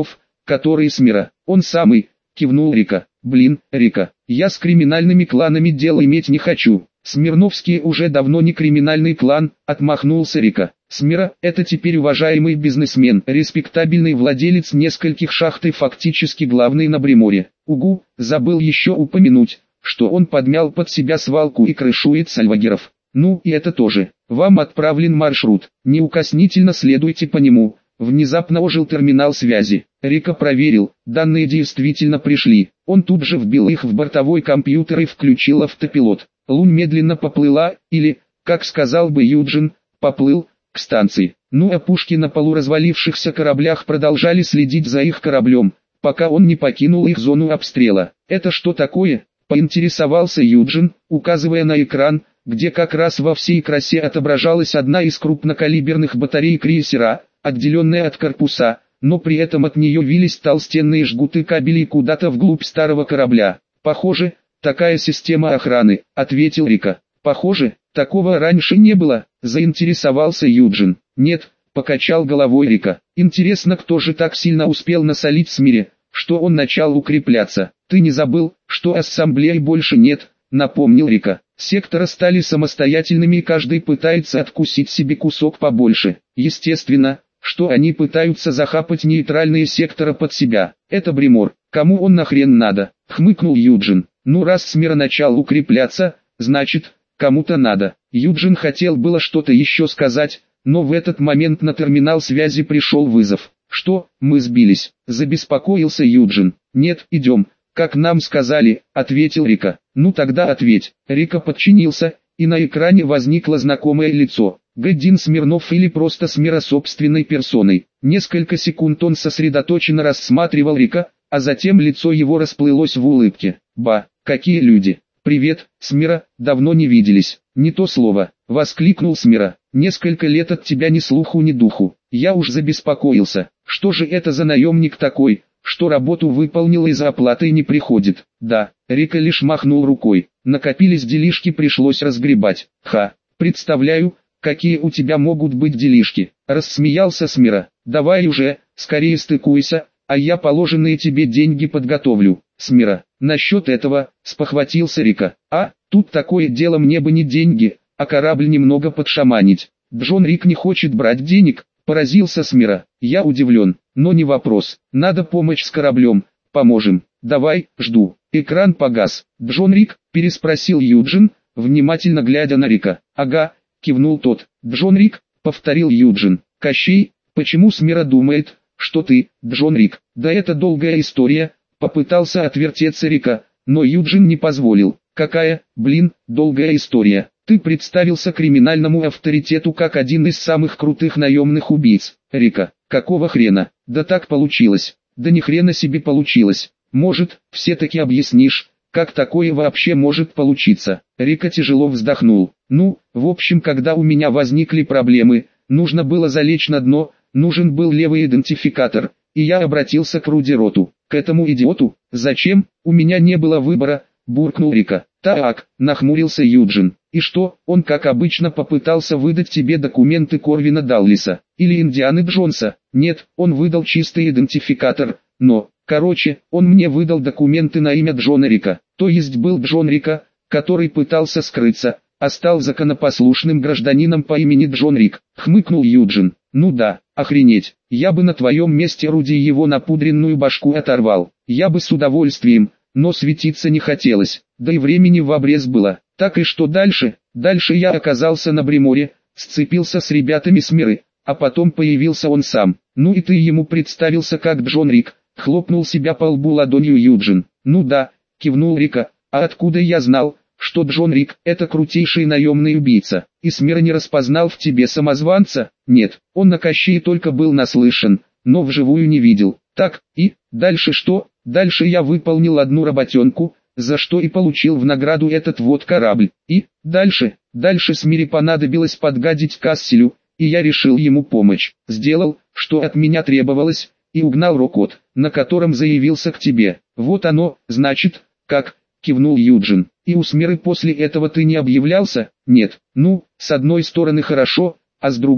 который Смира. Он самый, кивнул Рика. Блин, Рика, я с криминальными кланами дел иметь не хочу. Смирновские уже давно не криминальный клан, отмахнулся Рика. Смира – это теперь уважаемый бизнесмен, респектабельный владелец нескольких шахт и фактически главный на Приморье. Угу, забыл еще упомянуть, что он подмял под себя свалку и крышует сальвагеров. Ну и это тоже. Вам отправлен маршрут, неукоснительно следуйте по нему. Внезапно ожил терминал связи. Рика проверил, данные действительно пришли. Он тут же вбил их в бортовой компьютер и включил автопилот. Лунь медленно поплыла, или, как сказал бы Юджин, поплыл, к станции. Ну а пушки на полуразвалившихся кораблях продолжали следить за их кораблем, пока он не покинул их зону обстрела. «Это что такое?» – поинтересовался Юджин, указывая на экран, где как раз во всей красе отображалась одна из крупнокалиберных батарей крейсера, отделенная от корпуса, но при этом от нее вились толстенные жгуты кабелей куда-то вглубь старого корабля. «Похоже, такая система охраны», — ответил Рика. «Похоже, такого раньше не было», — заинтересовался Юджин. «Нет», — покачал головой Рика. «Интересно, кто же так сильно успел насолить Смире, что он начал укрепляться. Ты не забыл, что ассамблеи больше нет», — напомнил Рика. «Секторы стали самостоятельными и каждый пытается откусить себе кусок побольше. Естественно, что они пытаются захапать нейтральные секторы под себя. Это Примор. Кому он нахрен надо?» — хмыкнул Юджин. «Ну раз Смира начал укрепляться, значит, кому-то надо». Юджин хотел было что-то еще сказать, но в этот момент на терминал связи пришел вызов. «Что, мы сбились?» — забеспокоился Юджин. «Нет, идем, как нам сказали», — ответил Рика. «Ну тогда ответь». Рика подчинился, и на экране возникло знакомое лицо. Гэддин Смирнов или просто Смира собственной персоной. Несколько секунд он сосредоточенно рассматривал Рика, а затем лицо его расплылось в улыбке. «Ба, какие люди! Привет, Смира, давно не виделись». «Не то слово», — воскликнул Смира. «Несколько лет от тебя ни слуху ни духу. Я уж забеспокоился. Что же это за наемник такой, что работу выполнил и за оплатой не приходит?» «Да», — Рика лишь махнул рукой. «Накопились делишки, пришлось разгребать». «Ха, представляю, какие у тебя могут быть делишки», — рассмеялся Смира. «Давай уже, скорее стыкуйся, а я положенные тебе деньги подготовлю». «Смира, насчет этого», — спохватился Рика. «А, тут такое дело, мне бы не деньги, а корабль немного подшаманить». «Джон Рик не хочет брать денег», — поразился Смира. «Я удивлен, но не вопрос, надо помочь с кораблем, поможем. Давай, жду». Экран погас. «Джон Рик?» — переспросил Юджин, внимательно глядя на Рика. «Ага», — кивнул тот. «Джон Рик?» — повторил Юджин. «Кощей, почему Смира думает, что ты, Джон Рик?» «Да это долгая история», — попытался отвертеться Рика, но Юджин не позволил. «Какая, блин, долгая история? Ты представился криминальному авторитету как один из самых крутых наемных убийц, Рика. Какого хрена? Да так получилось». «Да ни хрена себе получилось. Может, все-таки объяснишь, как такое вообще может получиться?» Рика тяжело вздохнул. «Ну, в общем, когда у меня возникли проблемы, нужно было залечь на дно, нужен был левый идентификатор, и я обратился к Руди Роту. К этому идиоту? Зачем? У меня не было выбора», — буркнул Рика. «Так», — нахмурился Юджин. «И что, он как обычно попытался выдать тебе документы Корвина Даллиса? Или Индианы Джонса?» «Нет, он выдал чистый идентификатор, но, короче, он мне выдал документы на имя Джона Рика. То есть был Джон Рика, который пытался скрыться, а стал законопослушным гражданином по имени Джон Рик», — хмыкнул Юджин. «Ну да, охренеть, я бы на твоем месте Руди его напудренную башку оторвал. Я бы с удовольствием, но светиться не хотелось, да и времени в обрез было. Так и что дальше?» «Дальше я оказался на Приморье, сцепился с ребятами с Миры, а потом появился он сам. Ну и ты ему представился как Джон Рик», — хлопнул себя по лбу ладонью Юджин. «Ну да», — кивнул Рика, — «а откуда я знал, что Джон Рик — это крутейший наемный убийца, и Смира не распознал в тебе самозванца?» «Нет, он на Кощее только был наслышан, но вживую не видел». «Так, и, дальше что?» «Дальше я выполнил одну работенку, за что и получил в награду этот вот корабль. И, дальше Смире понадобилось подгадить Касселю, и я решил ему помочь. Сделал, что от меня требовалось, и угнал Рокот, на котором заявился к тебе. Вот оно, значит, как», — кивнул Юджин. «И у Смиры после этого ты не объявлялся?» «Нет». «Ну, с одной стороны хорошо, а с другой,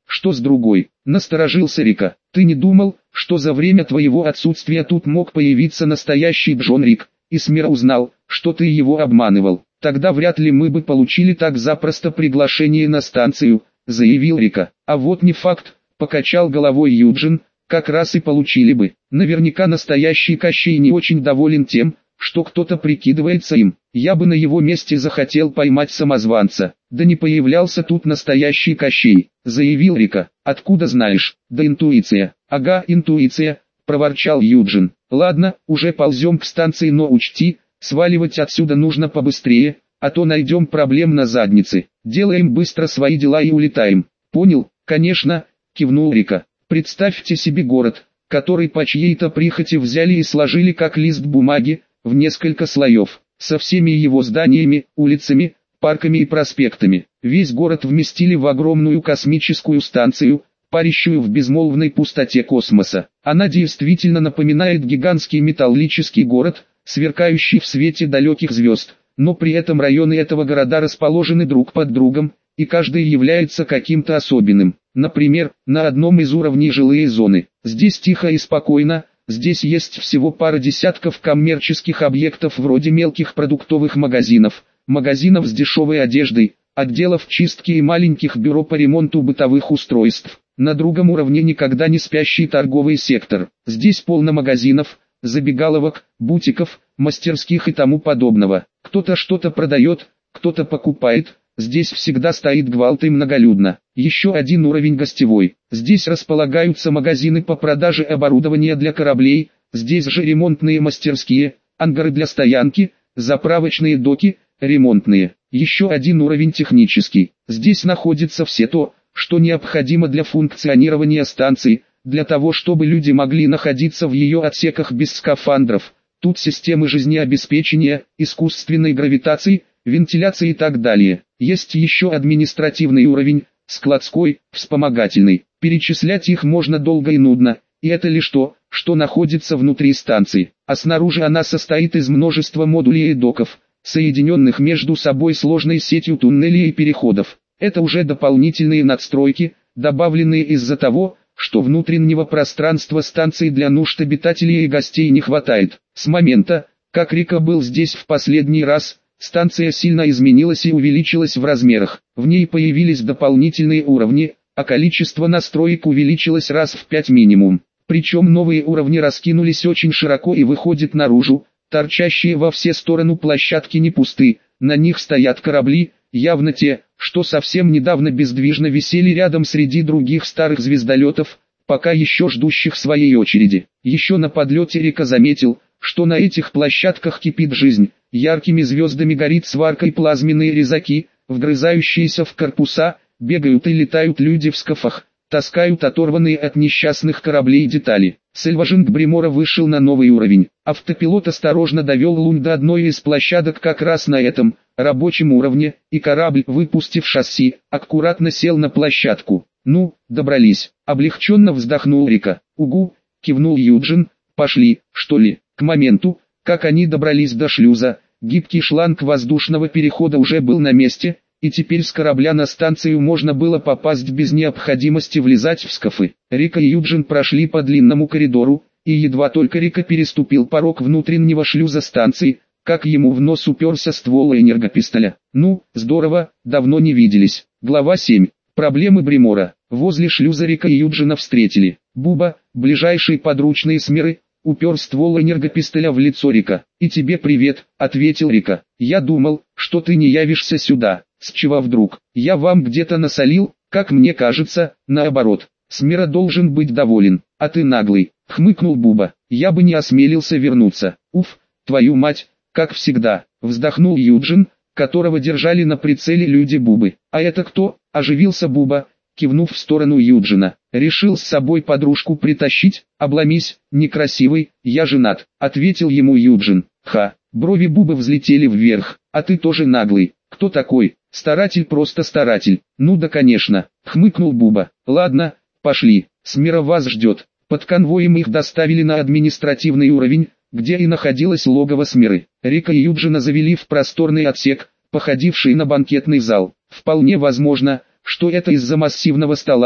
что с другой? Насторожился Рика. Ты не думал, что за время твоего отсутствия тут мог появиться настоящий Джон Рик, и Смира узнал, что ты его обманывал? Тогда вряд ли мы бы получили так запросто приглашение на станцию, заявил Рика. А вот не факт, покачал головой Юджин, как раз и получили бы. Наверняка настоящий Кощей не очень доволен тем, что кто-то прикидывается им. Я бы на его месте захотел поймать самозванца. Да не появлялся тут настоящий Кощей, заявил Рика. Откуда знаешь? Да интуиция. Ага, интуиция, проворчал Юджин. Ладно, уже ползем к станции, но учти, сваливать отсюда нужно побыстрее, а то найдем проблем на заднице. Делаем быстро свои дела и улетаем. Понял? Конечно, кивнул Рика. Представьте себе город, который по чьей-то прихоти взяли и сложили как лист бумаги, в несколько слоев, со всеми его зданиями, улицами, парками и проспектами. Весь город вместили в огромную космическую станцию, парящую в безмолвной пустоте космоса. Она действительно напоминает гигантский металлический город, сверкающий в свете далеких звезд, но при этом районы этого города расположены друг под другом, и каждый является каким-то особенным. Например, на одном из уровней жилые зоны. Здесь тихо и спокойно. Здесь есть всего пара десятков коммерческих объектов вроде мелких продуктовых магазинов, магазинов с дешевой одеждой, отделов чистки и маленьких бюро по ремонту бытовых устройств. На другом уровне никогда не спящий торговый сектор. Здесь полно магазинов, забегаловок, бутиков, мастерских и тому подобного. Кто-то что-то продает, кто-то покупает. Здесь всегда стоит гвалт и многолюдно. Еще один уровень гостевой. Здесь располагаются магазины по продаже оборудования для кораблей, здесь же ремонтные мастерские, ангары для стоянки, заправочные доки, ремонтные. Еще один уровень технический. Здесь находится все то, что необходимо для функционирования станции, для того чтобы люди могли находиться в ее отсеках без скафандров. Тут системы жизнеобеспечения, искусственной гравитации, вентиляции и так далее. Есть еще административный уровень, складской, вспомогательный. Перечислять их можно долго и нудно, и это лишь то, что находится внутри станции. А снаружи она состоит из множества модулей и доков, соединенных между собой сложной сетью туннелей и переходов. Это уже дополнительные надстройки, добавленные из-за того, что внутреннего пространства станции для нужд обитателей и гостей не хватает. С момента, как Рика был здесь в последний раз, станция сильно изменилась и увеличилась в размерах. В ней появились дополнительные уровни, а количество настроек увеличилось раз в 5 минимум. Причем новые уровни раскинулись очень широко и выходят наружу. Торчащие во все стороны площадки не пусты, на них стоят корабли, явно те, что совсем недавно бездвижно висели рядом среди других старых звездолетов, пока еще ждущих своей очереди. Еще на подлете Рика заметил, что на этих площадках кипит жизнь. Яркими звездами горит сварка и плазменные резаки, вгрызающиеся в корпуса, бегают и летают люди в скафах, таскают оторванные от несчастных кораблей детали. Сельважинг Бримора вышел на новый уровень. Автопилот осторожно довел Лунь до одной из площадок как раз на этом, рабочем уровне, и корабль, выпустив шасси, аккуратно сел на площадку. «Ну, добрались», — облегченно вздохнул Рика. «Угу», — кивнул Юджин, «пошли, что ли». К моменту, как они добрались до шлюза, гибкий шланг воздушного перехода уже был на месте, и теперь с корабля на станцию можно было попасть без необходимости влезать в скафы. Рика и Юджин прошли по длинному коридору, и едва только Рика переступил порог внутреннего шлюза станции, как ему в нос уперся ствол энергопистоля. «Ну, здорово, давно не виделись». Глава 7. Проблемы Бримора. Возле шлюза Рика и Юджина встретили. Буба, ближайший подручный Смиры, упер ствол энергопистоля в лицо Рика. «И тебе привет», — ответил Рика. «Я думал, что ты не явишься сюда. С чего вдруг? Я вам где-то насолил, как мне кажется, наоборот. Смира должен быть доволен, а ты наглый», — хмыкнул Буба. «Я бы не осмелился вернуться». «Уф, твою мать, как всегда», — вздохнул Юджин, которого держали на прицеле люди Бубы. «А это кто?» — оживился Буба, кивнув в сторону Юджина. «Решил с собой подружку притащить? Обломись, некрасивый, я женат», — ответил ему Юджин. «Ха». Брови Бубы взлетели вверх. «А ты тоже наглый. Кто такой?» «Старатель, просто старатель». «Ну да, конечно», — хмыкнул Буба. «Ладно, пошли, Смира вас ждет». Под конвоем их доставили на административный уровень, где и находилось логово Смиры. Рика и Юджина завели в просторный отсек, походивший на банкетный зал. Вполне возможно, что это из-за массивного стола,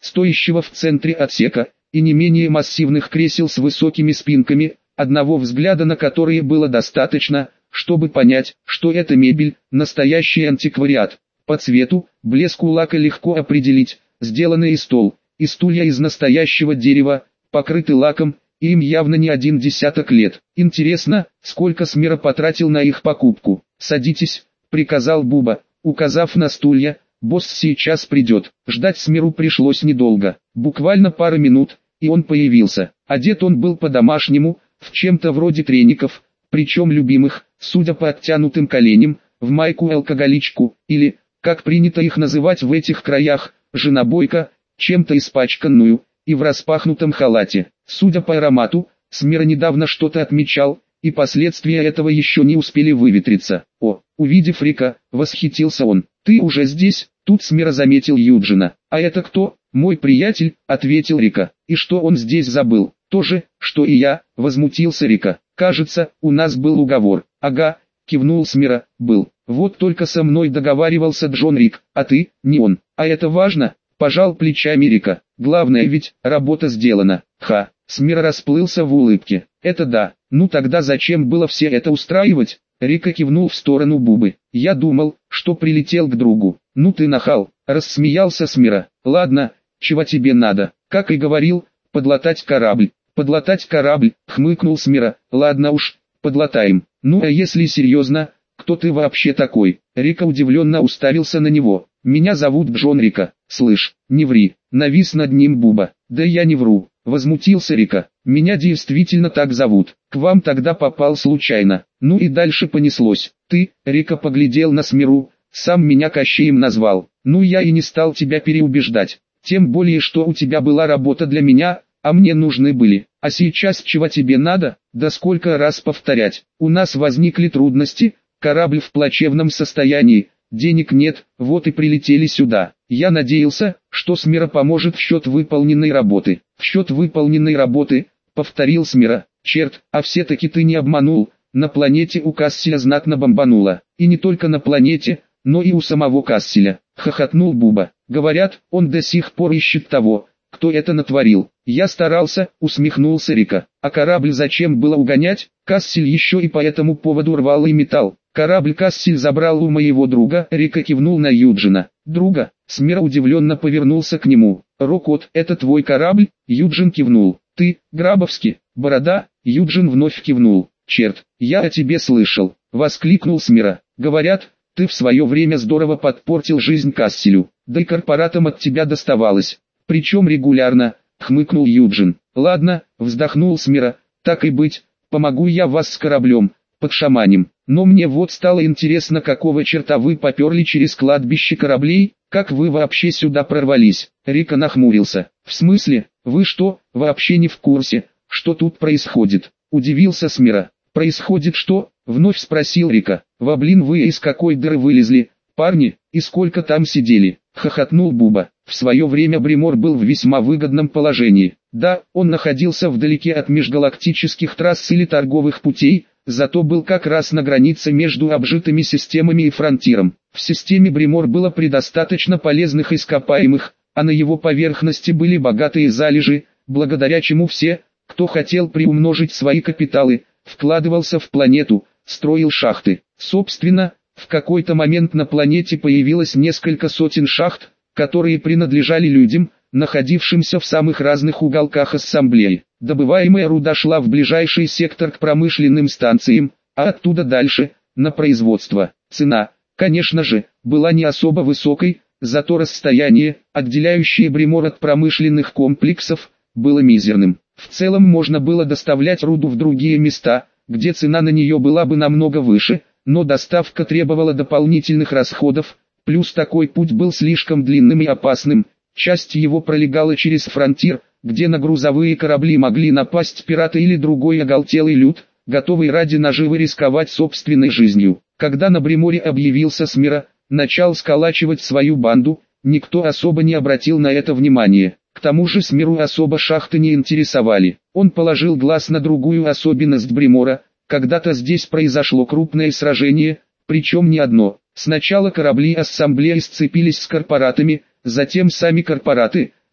стоящего в центре отсека, и не менее массивных кресел с высокими спинками, одного взгляда на которые было достаточно, чтобы понять, что это мебель, настоящий антиквариат. По цвету, блеску лака легко определить, сделанный и стол, и стулья из настоящего дерева, покрыты лаком, и им явно не один десяток лет. Интересно, сколько Смира потратил на их покупку. «Садитесь», — приказал Буба, указав на стулья, «босс сейчас придет». Ждать Смиру пришлось недолго, буквально пара минут, и он появился. Одет он был по-домашнему, в чем-то вроде треников, причем любимых, судя по оттянутым коленям, в майку-алкоголичку, или, как принято их называть в этих краях, женобойка, чем-то испачканную, и в распахнутом халате. Судя по аромату, Смира недавно что-то отмечал, и последствия этого еще не успели выветриться. «О!» Увидев Рика, восхитился он. «Ты уже здесь?» Тут Смира заметил Юджина. «А это кто?» «Мой приятель», — ответил Рика. «И что он здесь забыл?» «То же, что и я», — возмутился Рика. «Кажется, у нас был уговор». «Ага», — кивнул Смира. «Был. Вот только со мной договаривался Джон Рик, а ты, не он. А это важно?» — пожал плечами Рика. «Главное ведь, работа сделана». «Ха!» — Смира расплылся в улыбке. «Это да. Ну тогда зачем было все это устраивать?» Рика кивнул в сторону Бубы. «Я думал, что прилетел к другу». «Ну ты нахал», — рассмеялся Смира. «Ладно, чего тебе надо?» «Как и говорил, подлатать корабль». «Подлатать корабль», — хмыкнул Смира. «Ладно уж, подлатаем. Ну а если серьезно, кто ты вообще такой?» Рика удивленно уставился на него. «Меня зовут Джон Рика». «Слышь, не ври», — навис над ним Буба. «Да я не вру», — возмутился Рика. «Меня действительно так зовут. К вам тогда попал случайно». Ну и дальше понеслось. «Ты», — Рика поглядел на Смиру, — «сам меня Кощеем назвал. Ну я и не стал тебя переубеждать. Тем более, что у тебя была работа для меня, а мне нужны были. А сейчас чего тебе надо? Да сколько раз повторять. У нас возникли трудности, корабль в плачевном состоянии, денег нет, вот и прилетели сюда. Я надеялся, что Смира поможет в счет выполненной работы». «В счет выполненной работы», — повторил Смира. «Черт, а все-таки ты не обманул, на планете у Касселя знатно бомбануло. И не только на планете, но и у самого Касселя», — хохотнул Буба. «Говорят, он до сих пор ищет того, кто это натворил». «Я старался», — усмехнулся Рика. «А корабль зачем было угонять? Кассель еще и по этому поводу рвал и металл». «Корабль Кассель забрал у моего друга», — Рика кивнул на Юджина. «Друга?» — Смира удивленно повернулся к нему. «Рокот, это твой корабль?» — Юджин кивнул. «Ты, Грабовский, борода?» — Юджин вновь кивнул. «Черт, я о тебе слышал», — воскликнул Смира. «Говорят, ты в свое время здорово подпортил жизнь Касселю, да и корпоратам от тебя доставалось. Причем регулярно», — хмыкнул Юджин. «Ладно», — вздохнул Смира, — «так и быть, помогу я вас с кораблем, подшаманим. Но мне вот стало интересно, какого черта вы поперли через кладбище кораблей, как вы вообще сюда прорвались?» Рика нахмурился. «В смысле, вы что, вообще не в курсе, что тут происходит?» — удивился Смира. «Происходит что?» — вновь спросил Рика. «Блин, вы из какой дыры вылезли, парни, и сколько там сидели?» — хохотнул Буба. В свое время Бримор был в весьма выгодном положении. Да, он находился вдалеке от межгалактических трасс или торговых путей, зато был как раз на границе между обжитыми системами и фронтиром. В системе Бримор было предостаточно полезных ископаемых, а на его поверхности были богатые залежи, благодаря чему все, кто хотел приумножить свои капиталы, вкладывался в планету, строил шахты. Собственно, в какой-то момент на планете появилось несколько сотен шахт, которые принадлежали людям, находившимся в самых разных уголках ассамблеи. Добываемая руда шла в ближайший сектор к промышленным станциям, а оттуда дальше, на производство. Цена, конечно же, была не особо высокой, зато расстояние, отделяющее Бримор от промышленных комплексов, было мизерным. В целом можно было доставлять руду в другие места, где цена на нее была бы намного выше, но доставка требовала дополнительных расходов, плюс такой путь был слишком длинным и опасным. Часть его пролегала через фронтир, где на грузовые корабли могли напасть пираты или другой оголтелый люд, готовый ради наживы рисковать собственной жизнью. Когда на Бриморе объявился Смира, начал сколачивать свою банду, никто особо не обратил на это внимания. К тому же Смиру особо шахты не интересовали. Он положил глаз на другую особенность Бримора. Когда-то здесь произошло крупное сражение, причем не одно. Сначала корабли ассамблеи сцепились с корпоратами, затем сами корпораты,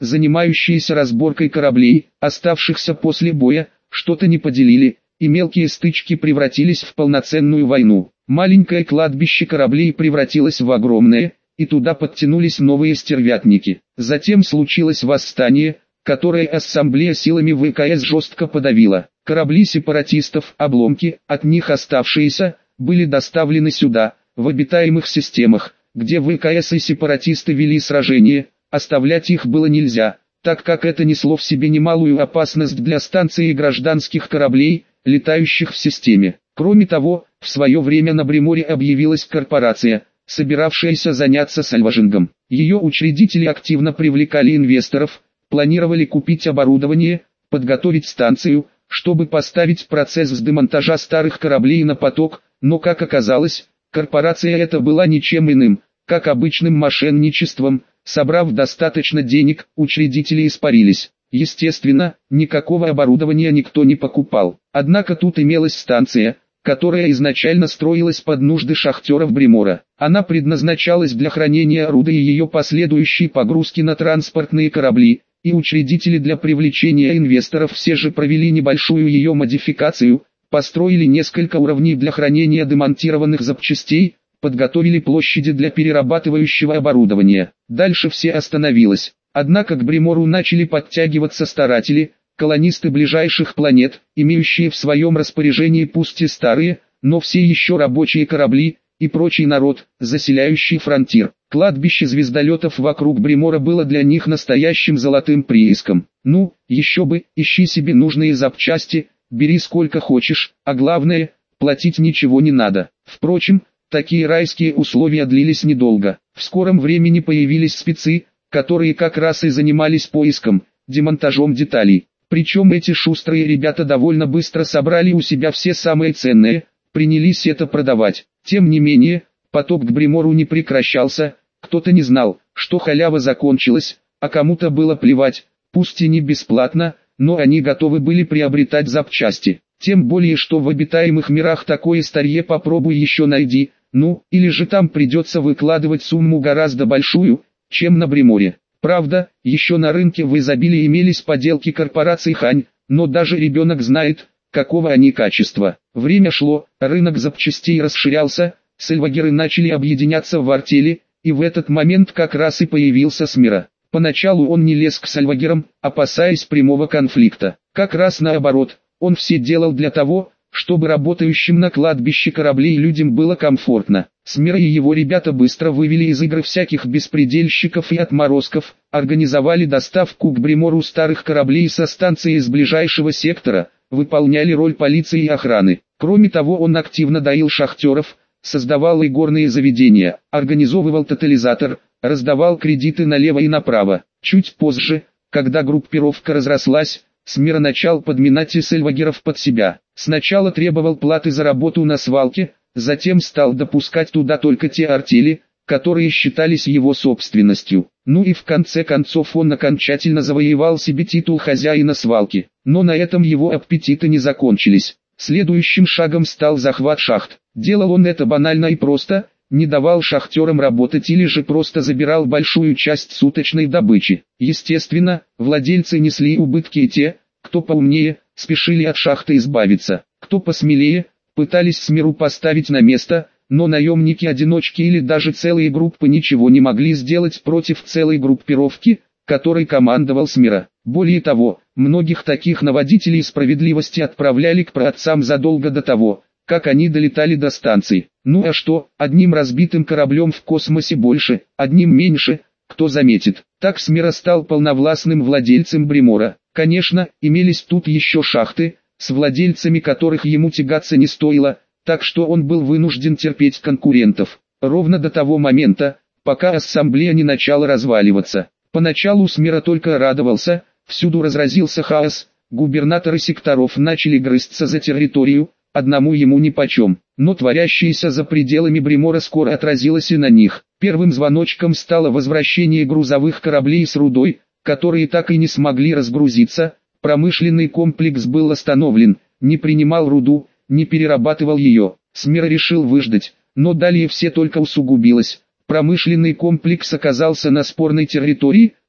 занимающиеся разборкой кораблей, оставшихся после боя, что-то не поделили, и мелкие стычки превратились в полноценную войну. Маленькое кладбище кораблей превратилось в огромное, и туда подтянулись новые стервятники. Затем случилось восстание, которое ассамблея силами ВКС жестко подавила. Корабли сепаратистов, обломки, от них оставшиеся, были доставлены сюда, в обитаемых системах, где ВКС и сепаратисты вели сражение. Оставлять их было нельзя, так как это несло в себе немалую опасность для станций и гражданских кораблей, летающих в системе. Кроме того, в свое время на Бриморе объявилась корпорация, собиравшаяся заняться сальважингом. Ее учредители активно привлекали инвесторов, планировали купить оборудование, подготовить станцию, чтобы поставить процесс с демонтажа старых кораблей на поток, но как оказалось, корпорация эта была ничем иным, как обычным мошенничеством. Собрав достаточно денег, учредители испарились. Естественно, никакого оборудования никто не покупал. Однако тут имелась станция, которая изначально строилась под нужды шахтеров Бримора. Она предназначалась для хранения руда и ее последующей погрузки на транспортные корабли, и учредители для привлечения инвесторов все же провели небольшую ее модификацию, построили несколько уровней для хранения демонтированных запчастей, подготовили площади для перерабатывающего оборудования. Дальше все остановилось. Однако к Бримору начали подтягиваться старатели, колонисты ближайших планет, имеющие в своем распоряжении пусть и старые, но все еще рабочие корабли, и прочий народ, заселяющий фронтир. Кладбище звездолетов вокруг Бримора было для них настоящим золотым прииском. Ну, еще бы, ищи себе нужные запчасти, бери сколько хочешь, а главное, платить ничего не надо. Впрочем, такие райские условия длились недолго. В скором времени появились спецы, которые как раз и занимались поиском, демонтажом деталей. Причем эти шустрые ребята довольно быстро собрали у себя все самые ценные, принялись это продавать. Тем не менее, поток к Бримору не прекращался, кто-то не знал, что халява закончилась, а кому-то было плевать, пусть и не бесплатно, но они готовы были приобретать запчасти. Тем более, что в обитаемых мирах такое старье попробуй еще найди, ну, или же там придется выкладывать сумму гораздо большую, чем на Бриморе. Правда, еще на рынке в изобилии имелись поделки корпорации Хань, но даже ребенок знает, какого они качества. Время шло, рынок запчастей расширялся, сальвагеры начали объединяться в артели, и в этот момент как раз и появился Смира. Поначалу он не лез к сальвагерам, опасаясь прямого конфликта. Как раз наоборот, он все делал для того, чтобы работающим на кладбище кораблей людям было комфортно. Смира и его ребята быстро вывели из игры всяких беспредельщиков и отморозков, организовали доставку к Бримору старых кораблей со станции из ближайшего сектора, выполняли роль полиции и охраны. Кроме того, он активно доил шахтеров, создавал игорные заведения, организовывал тотализатор, раздавал кредиты налево и направо. Чуть позже, когда группировка разрослась, Смира начал подминать и сальвагеров под себя. Сначала требовал платы за работу на свалке, затем стал допускать туда только те артели, которые считались его собственностью. Ну и в конце концов он окончательно завоевал себе титул хозяина свалки. Но на этом его аппетиты не закончились. Следующим шагом стал захват шахт. Делал он это банально и просто, не давал шахтерам работать или же просто забирал большую часть суточной добычи. Естественно, владельцы несли убытки, и те, кто поумнее, спешили от шахты избавиться. Кто посмелее, пытались Смиру поставить на место, но наемники-одиночки или даже целые группы ничего не могли сделать против целой группировки, которой командовал Смира. Более того, многих таких наводителей справедливости отправляли к праотцам задолго до того, как они долетали до станции. Ну а что, одним разбитым кораблем в космосе больше, одним меньше, кто заметит. Так Смира стал полновластным владельцем Бримора. Конечно, имелись тут еще шахты, с владельцами которых ему тягаться не стоило, так что он был вынужден терпеть конкурентов. Ровно до того момента, пока ассамблея не начала разваливаться. Поначалу Смира только радовался, всюду разразился хаос, губернаторы секторов начали грызться за территорию, одному ему нипочем. Но творящееся за пределами Бримора скоро отразилось и на них. Первым звоночком стало возвращение грузовых кораблей с рудой, которые так и не смогли разгрузиться. Промышленный комплекс был остановлен, не принимал руду, не перерабатывал ее. Смира решил выждать, но далее все только усугубилось. Промышленный комплекс оказался на спорной территории,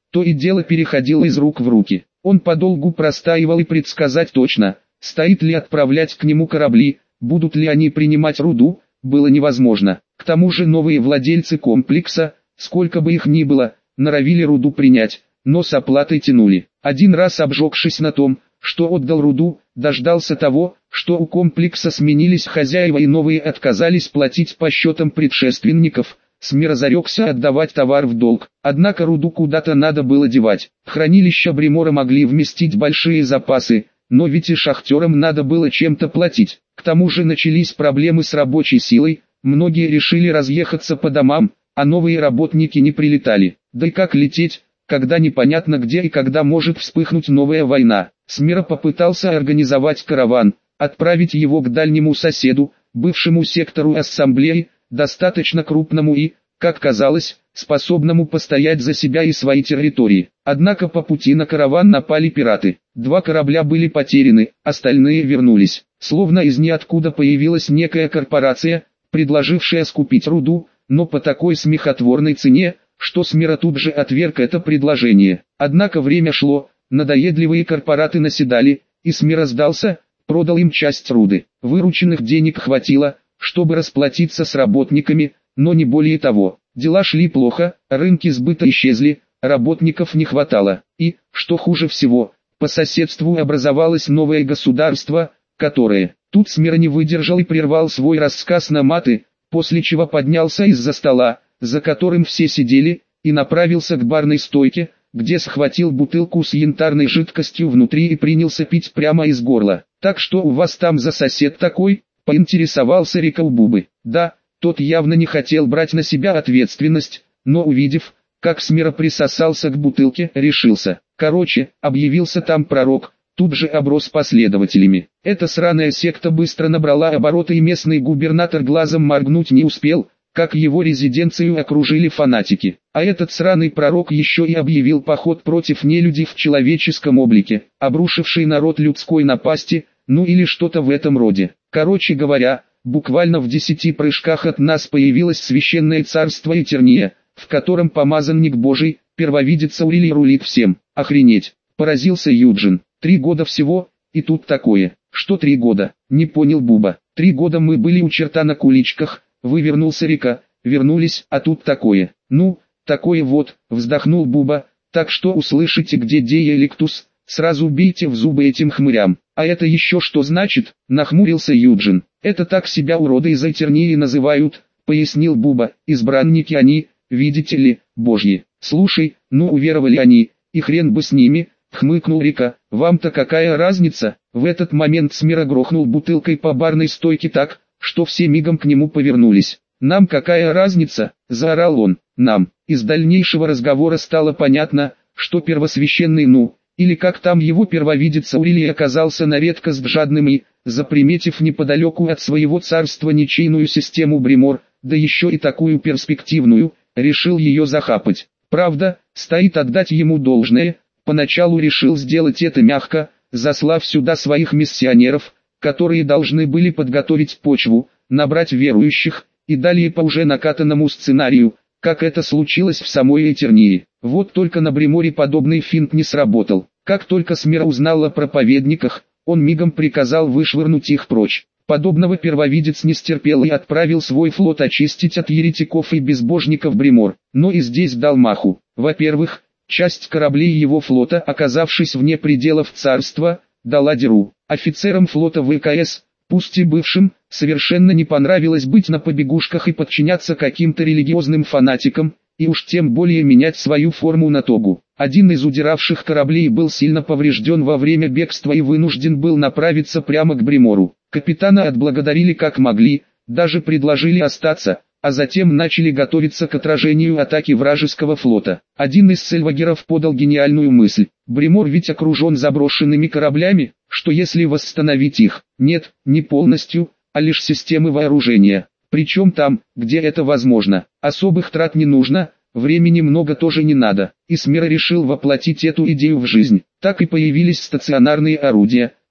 то и дело переходило из рук в руки. Он подолгу простаивал и предсказать точно, стоит ли отправлять к нему корабли, будут ли они принимать руду, было невозможно. К тому же новые владельцы комплекса, сколько бы их ни было, норовили руду принять, но с оплатой тянули. Один раз обжегшись на том, что отдал руду, дождался того, что у комплекса сменились хозяева и новые отказались платить по счетам предшественников, Смир разорекся отдавать товар в долг. Однако руду куда-то надо было девать. Хранилища Бримора могли вместить большие запасы, но ведь и шахтерам надо было чем-то платить. К тому же начались проблемы с рабочей силой, многие решили разъехаться по домам, а новые работники не прилетали. Да и как лететь, когда непонятно где и когда может вспыхнуть новая война. Смира попытался организовать караван, отправить его к дальнему соседу, бывшему сектору ассамблеи, достаточно крупному и, как казалось, способному постоять за себя и свои территории. Однако по пути на караван напали пираты. 2 корабля были потеряны, остальные вернулись. Словно из ниоткуда появилась некая корпорация, предложившая скупить руду, но по такой смехотворной цене, что Смира тут же отверг это предложение. Однако время шло, надоедливые корпораты наседали, и Смира сдался, продал им часть руды. Вырученных денег хватило, чтобы расплатиться с работниками, но не более того. Дела шли плохо, рынки сбыта исчезли, работников не хватало. И, что хуже всего, по соседству образовалось новое государство, которое... Тут Смира не выдержал и прервал свой рассказ на маты, после чего поднялся из-за стола, за которым все сидели, и направился к барной стойке, где схватил бутылку с янтарной жидкостью внутри и принялся пить прямо из горла. «Так что у вас там за сосед такой?» — поинтересовался Рика у Бубы. «Да». Тот явно не хотел брать на себя ответственность, но увидев, как Смира присосался к бутылке, решился. Короче, объявился там пророк, тут же оброс последователями. Эта сраная секта быстро набрала обороты и местный губернатор глазом моргнуть не успел, как его резиденцию окружили фанатики. А этот сраный пророк еще и объявил поход против нелюдей в человеческом облике, обрушивший народ людской напасти, ну или что-то в этом роде. Короче говоря, буквально в 10 прыжках от нас появилось священное царство Этерния, в котором помазанник Божий, первовидец Аурелий рулит всем. Охренеть, поразился Юджин. 3 года всего, и тут такое. Что 3 года? Не понял Буба. 3 года мы были у черта на куличках, вывернулся Рика, вернулись, а тут такое. Ну, такое вот, вздохнул Буба, так что услышите где Дея Ликтус, сразу бейте в зубы этим хмырям. А это еще что значит? Нахмурился Юджин. Это так себя уроды из Этернии называют, пояснил Буба, избранники они, видите ли, божьи. Слушай, ну уверовали они, и хрен бы с ними, хмыкнул Рика, вам-то какая разница? В этот момент Смира грохнул бутылкой по барной стойке так, что все мигом к нему повернулись. Нам какая разница, заорал он, нам. Из дальнейшего разговора стало понятно, что первосвященный или как там его первовидец Аурелий оказался на редкость жадным и, заприметив неподалеку от своего царства ничейную систему Бримор, да еще и такую перспективную, решил ее захапать. Правда, стоит отдать ему должное, поначалу решил сделать это мягко, заслав сюда своих миссионеров, которые должны были подготовить почву, набрать верующих, и далее по уже накатанному сценарию, как это случилось в самой Этернии. Вот только на Бриморе подобный финт не сработал. Как только Смира узнал о проповедниках, он мигом приказал вышвырнуть их прочь. Подобного первовидец не стерпел и отправил свой флот очистить от еретиков и безбожников Бримор. Но и здесь дал маху. Во-первых, часть кораблей его флота, оказавшись вне пределов царства, дала дёру. Офицерам флота ВКС, пусть и бывшим, совершенно не понравилось быть на побегушках и подчиняться каким-то религиозным фанатикам, и уж тем более менять свою форму на тогу. Один из удиравших кораблей был сильно поврежден во время бегства и вынужден был направиться прямо к Бримору. Капитана отблагодарили как могли, даже предложили остаться, а затем начали готовиться к отражению атаки вражеского флота. Один из сельвагеров подал гениальную мысль. Бримор ведь окружен заброшенными кораблями, что если восстановить их? Нет, не полностью, а лишь системы вооружения. Причем там, где это возможно. Особых трат не нужно, времени много тоже не надо. И Смира решил воплотить эту идею в жизнь. Так и появились стационарные орудия,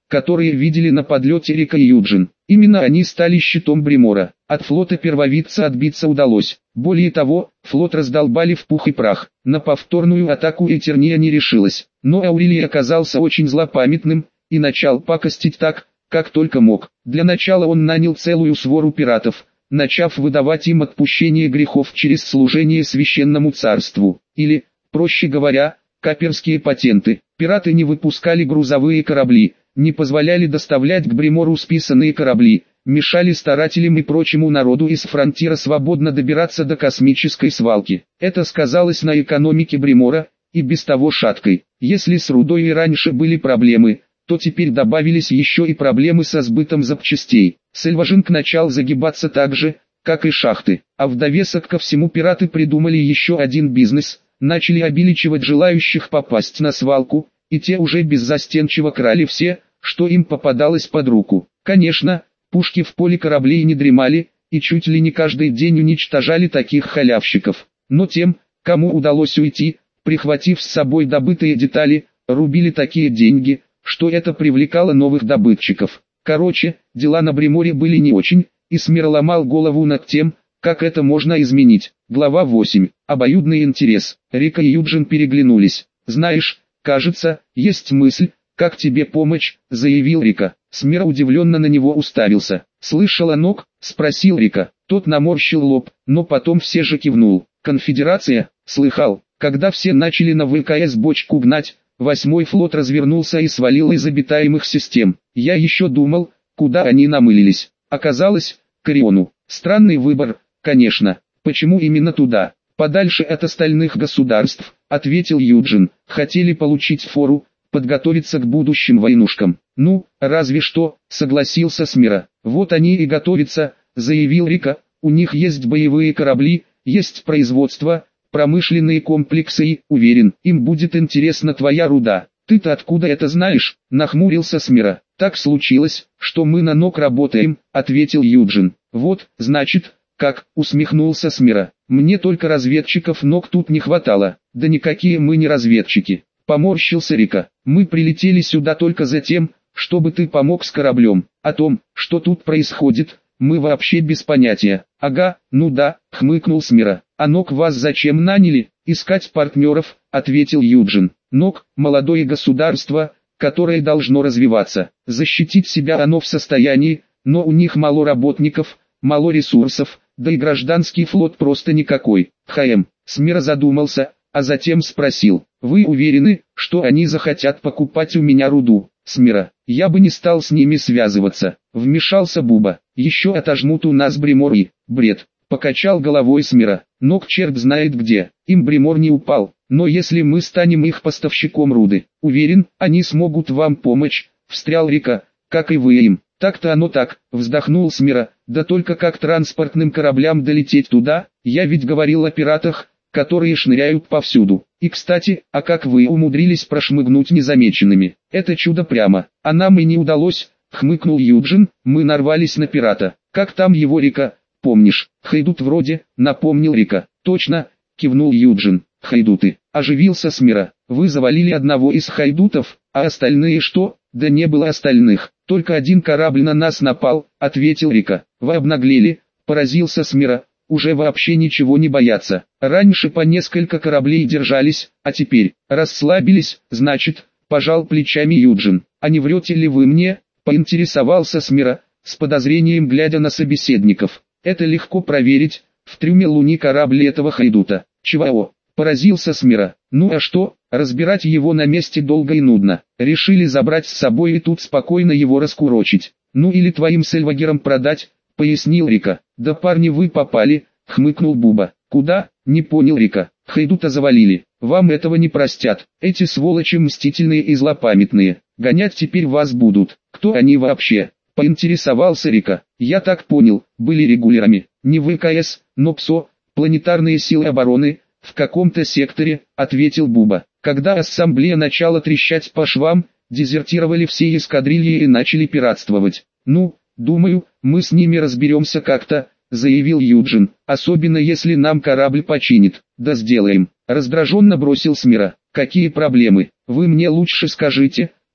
которые видели на подлете Рика и Юджин. Именно они стали щитом Бримора. От флота первовидца отбиться удалось. Более того, флот раздолбали в пух и прах. На повторную атаку Этерния не решилась. Но Аурелий оказался очень злопамятным и начал пакостить так, как только мог. Для начала он нанял целую свору пиратов, начав выдавать им отпущение грехов через служение священному царству, или, проще говоря, каперские патенты. Пираты не выпускали грузовые корабли, не позволяли доставлять к Бримору списанные корабли, мешали старателям и прочему народу из фронтира свободно добираться до космической свалки. Это сказалось на экономике Бримора, и без того шаткой. Если с рудой и раньше были проблемы, то теперь добавились еще и проблемы со сбытом запчастей. Сельважинг начал загибаться так же, как и шахты. А в довесок ко всему пираты придумали еще один бизнес, начали обиличивать желающих попасть на свалку, и те уже беззастенчиво крали все, что им попадалось под руку. Конечно, пушки в поле кораблей не дремали, и чуть ли не каждый день уничтожали таких халявщиков. Но тем, кому удалось уйти, прихватив с собой добытые детали, рубили такие деньги, что это привлекало новых добытчиков. Короче, дела на Бриморе были не очень, и Смир ломал голову над тем, как это можно изменить. Глава 8. Обоюдный интерес. Рика и Юджин переглянулись. «Знаешь, кажется, есть мысль, как тебе помочь», — заявил Рика. Смир удивленно на него уставился. «Слышал о НОК?» — спросил Рика. Тот наморщил лоб, но потом все же кивнул. «Конфедерация?» «Слыхал. Когда все начали на ВКС бочку гнать, 8-й флот развернулся и свалил из обитаемых систем. Я еще думал, куда они намылились. Оказалось, к Ориону. Странный выбор, конечно. Почему именно туда? Подальше от остальных государств», — ответил Юджин. «Хотели получить фору, подготовиться к будущим войнушкам». «Ну, разве что», — согласился Смира. «Вот они и готовятся», — заявил Рика. «У них есть боевые корабли, есть производство, промышленные комплексы и, уверен, им будет интересна твоя руда». «Ты-то откуда это знаешь?» — нахмурился Смира. «Так случилось, что мы на НОК работаем», — ответил Юджин. «Вот, значит, как», — усмехнулся Смира. «Мне только разведчиков НОК тут не хватало». «Да никакие мы не разведчики», — поморщился Рика. «Мы прилетели сюда только за тем, чтобы ты помог с кораблем. О том, что тут происходит, мы вообще без понятия». «Ага, ну да», — хмыкнул Смира. «А НОК вас зачем наняли?» «Искать партнеров», — ответил Юджин. «НОК — молодое государство, которое должно развиваться. Защитить себя оно в состоянии, но у них мало работников, мало ресурсов, да и гражданский флот просто никакой». Смира задумался, а затем спросил: «Вы уверены, что они захотят покупать у меня руду?» «Смира, я бы не стал с ними связываться», — вмешался Буба. «Еще отожмут у нас Бримор и...» «Бред», — покачал головой Смира. «НОК черт знает где, им Бримор не упал, но если мы станем их поставщиком руды, уверен, они смогут вам помочь», — встрял Рика, «как и вы им». «Так-то оно так», — вздохнул Смира. «Да только как транспортным кораблям долететь туда? Я ведь говорил о пиратах, которые шныряют повсюду. И кстати, а как вы умудрились прошмыгнуть незамеченными? Это чудо прямо. А нам и не удалось», — хмыкнул Юджин. «Мы нарвались на пирата. Как там его, Рика? Помнишь?» «Хайдут вроде», — напомнил Рика. «Точно», — кивнул Юджин. «Хайдуты», — оживился Смира. «Вы завалили одного из хайдутов, а остальные что?» «Да не было остальных, только один корабль на нас напал», — ответил Рика. «Вы обнаглели», — поразился Смира. «Уже вообще ничего не боятся. Раньше по несколько кораблей держались, а теперь расслабились, значит», — пожал плечами Юджин. «А не врете ли вы мне?» — поинтересовался Смира, с подозрением глядя на собеседников. «Это легко проверить, в трюме Луни корабль этого хайдута». «Чего?» — поразился Смира. «Ну а что, разбирать его на месте долго и нудно. Решили забрать с собой и тут спокойно его раскурочить. Ну или твоим сельвагерам продать», — пояснил Рика. «Да парни вы попали», — хмыкнул Буба. «Куда?» — не понял Рика. «Хайдута завалили. Вам этого не простят. Эти сволочи мстительные и злопамятные. Гонять теперь вас будут. Кто они вообще?» — поинтересовался Рика. «Я так понял, были регулярами. Не ВКС, но ПСО, планетарные силы обороны, в каком-то секторе», — ответил Буба. «Когда ассамблея начала трещать по швам, дезертировали все эскадрильи и начали пиратствовать. Ну, думаю, мы с ними разберемся как-то», — заявил Юджин. «Особенно если нам корабль починит». «Да сделаем», — раздраженно бросил Смира. «Какие проблемы? Вы мне лучше скажите»,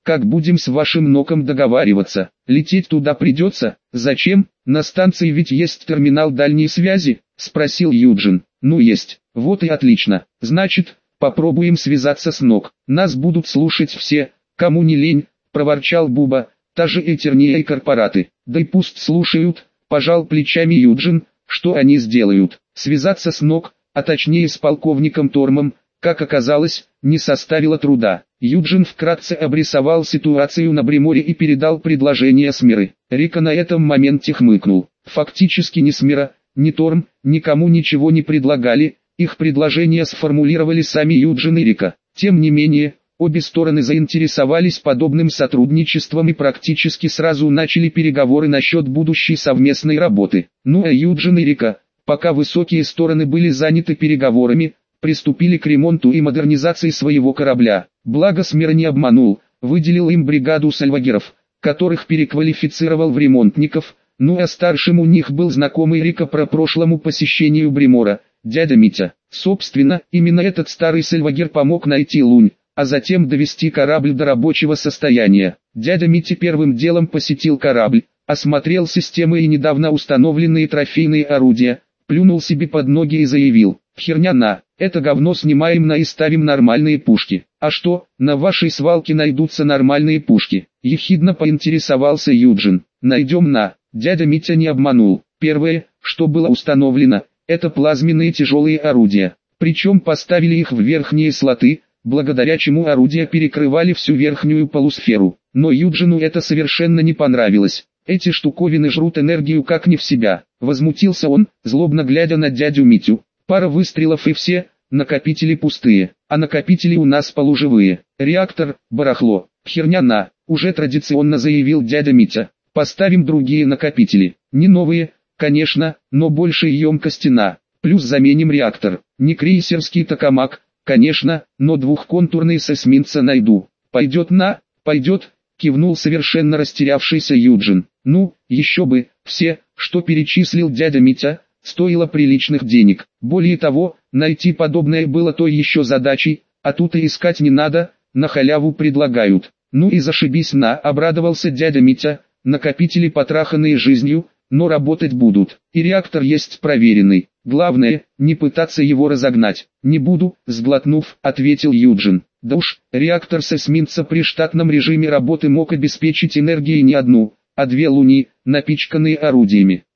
как будем с вашим Ноком договариваться? Лететь туда придется? Зачем? На станции ведь есть терминал дальней связи, спросил Юджин. Ну есть, вот и отлично. Значит, попробуем связаться с Нок. Нас будут слушать все, кому не лень, проворчал Буба. Та же Этерния и корпораты. Да и пусть слушают, пожал плечами Юджин. Что они сделают? Связаться с Нок, а точнее с полковником Тормом, как оказалось, не составило труда. Юджин вкратце обрисовал ситуацию на Бриморе и передал предложение Смиры. Рика на этом моменте хмыкнул. Фактически ни Смира, ни Торм никому ничего не предлагали, их предложения сформулировали сами Юджин и Рика. Тем не менее, обе стороны заинтересовались подобным сотрудничеством и практически сразу начали переговоры насчет будущей совместной работы. Ну а Юджин и Рика, пока высокие стороны были заняты переговорами, приступили к ремонту и модернизации своего корабля. Благо Смир не обманул, выделил им бригаду сальвагеров, которых переквалифицировал в ремонтников, ну а старшим у них был знакомый Рика по прошлому посещению Бримора, дядя Митя. Собственно, именно этот старый сальвагер помог найти Лунь, а затем довести корабль до рабочего состояния. Дядя Митя первым делом посетил корабль, осмотрел системы и недавно установленные трофейные орудия, плюнул себе под ноги и заявил: «Херня на, это говно снимаем на и ставим нормальные пушки». «А что, на вашей свалке найдутся нормальные пушки?» — ехидно поинтересовался Юджин. «Найдем на». Дядя Митя не обманул. Первое, что было установлено, это плазменные тяжелые орудия. Причем поставили их в верхние слоты, благодаря чему орудия перекрывали всю верхнюю полусферу. Но Юджину это совершенно не понравилось. «Эти штуковины жрут энергию как не в себя», — возмутился он, злобно глядя на дядю Митю. «Пара выстрелов и все, накопители пустые, а накопители у нас полуживые. Реактор, барахло, херня на», — уже традиционно заявил дядя Митя. «Поставим другие накопители, не новые, конечно, но большей емкости на, плюс заменим реактор, не крейсерский токамак, конечно, но двухконтурный с эсминца найду». «Пойдет на, пойдет», — кивнул совершенно растерявшийся Юджин. «Ну, еще бы, все, что перечислил дядя Митя, стоило приличных денег. Более того, найти подобное было той еще задачей, а тут и искать не надо, на халяву предлагают». «Ну и зашибись на», — обрадовался дядя Митя. «Накопители потраханные жизнью, но работать будут. И реактор есть проверенный. Главное, не пытаться его разогнать». «Не буду», — сглотнув, ответил Юджин. «Да уж, реактор с эсминца при штатном режиме работы мог обеспечить энергией не одну, а две луни, напичканные орудиями.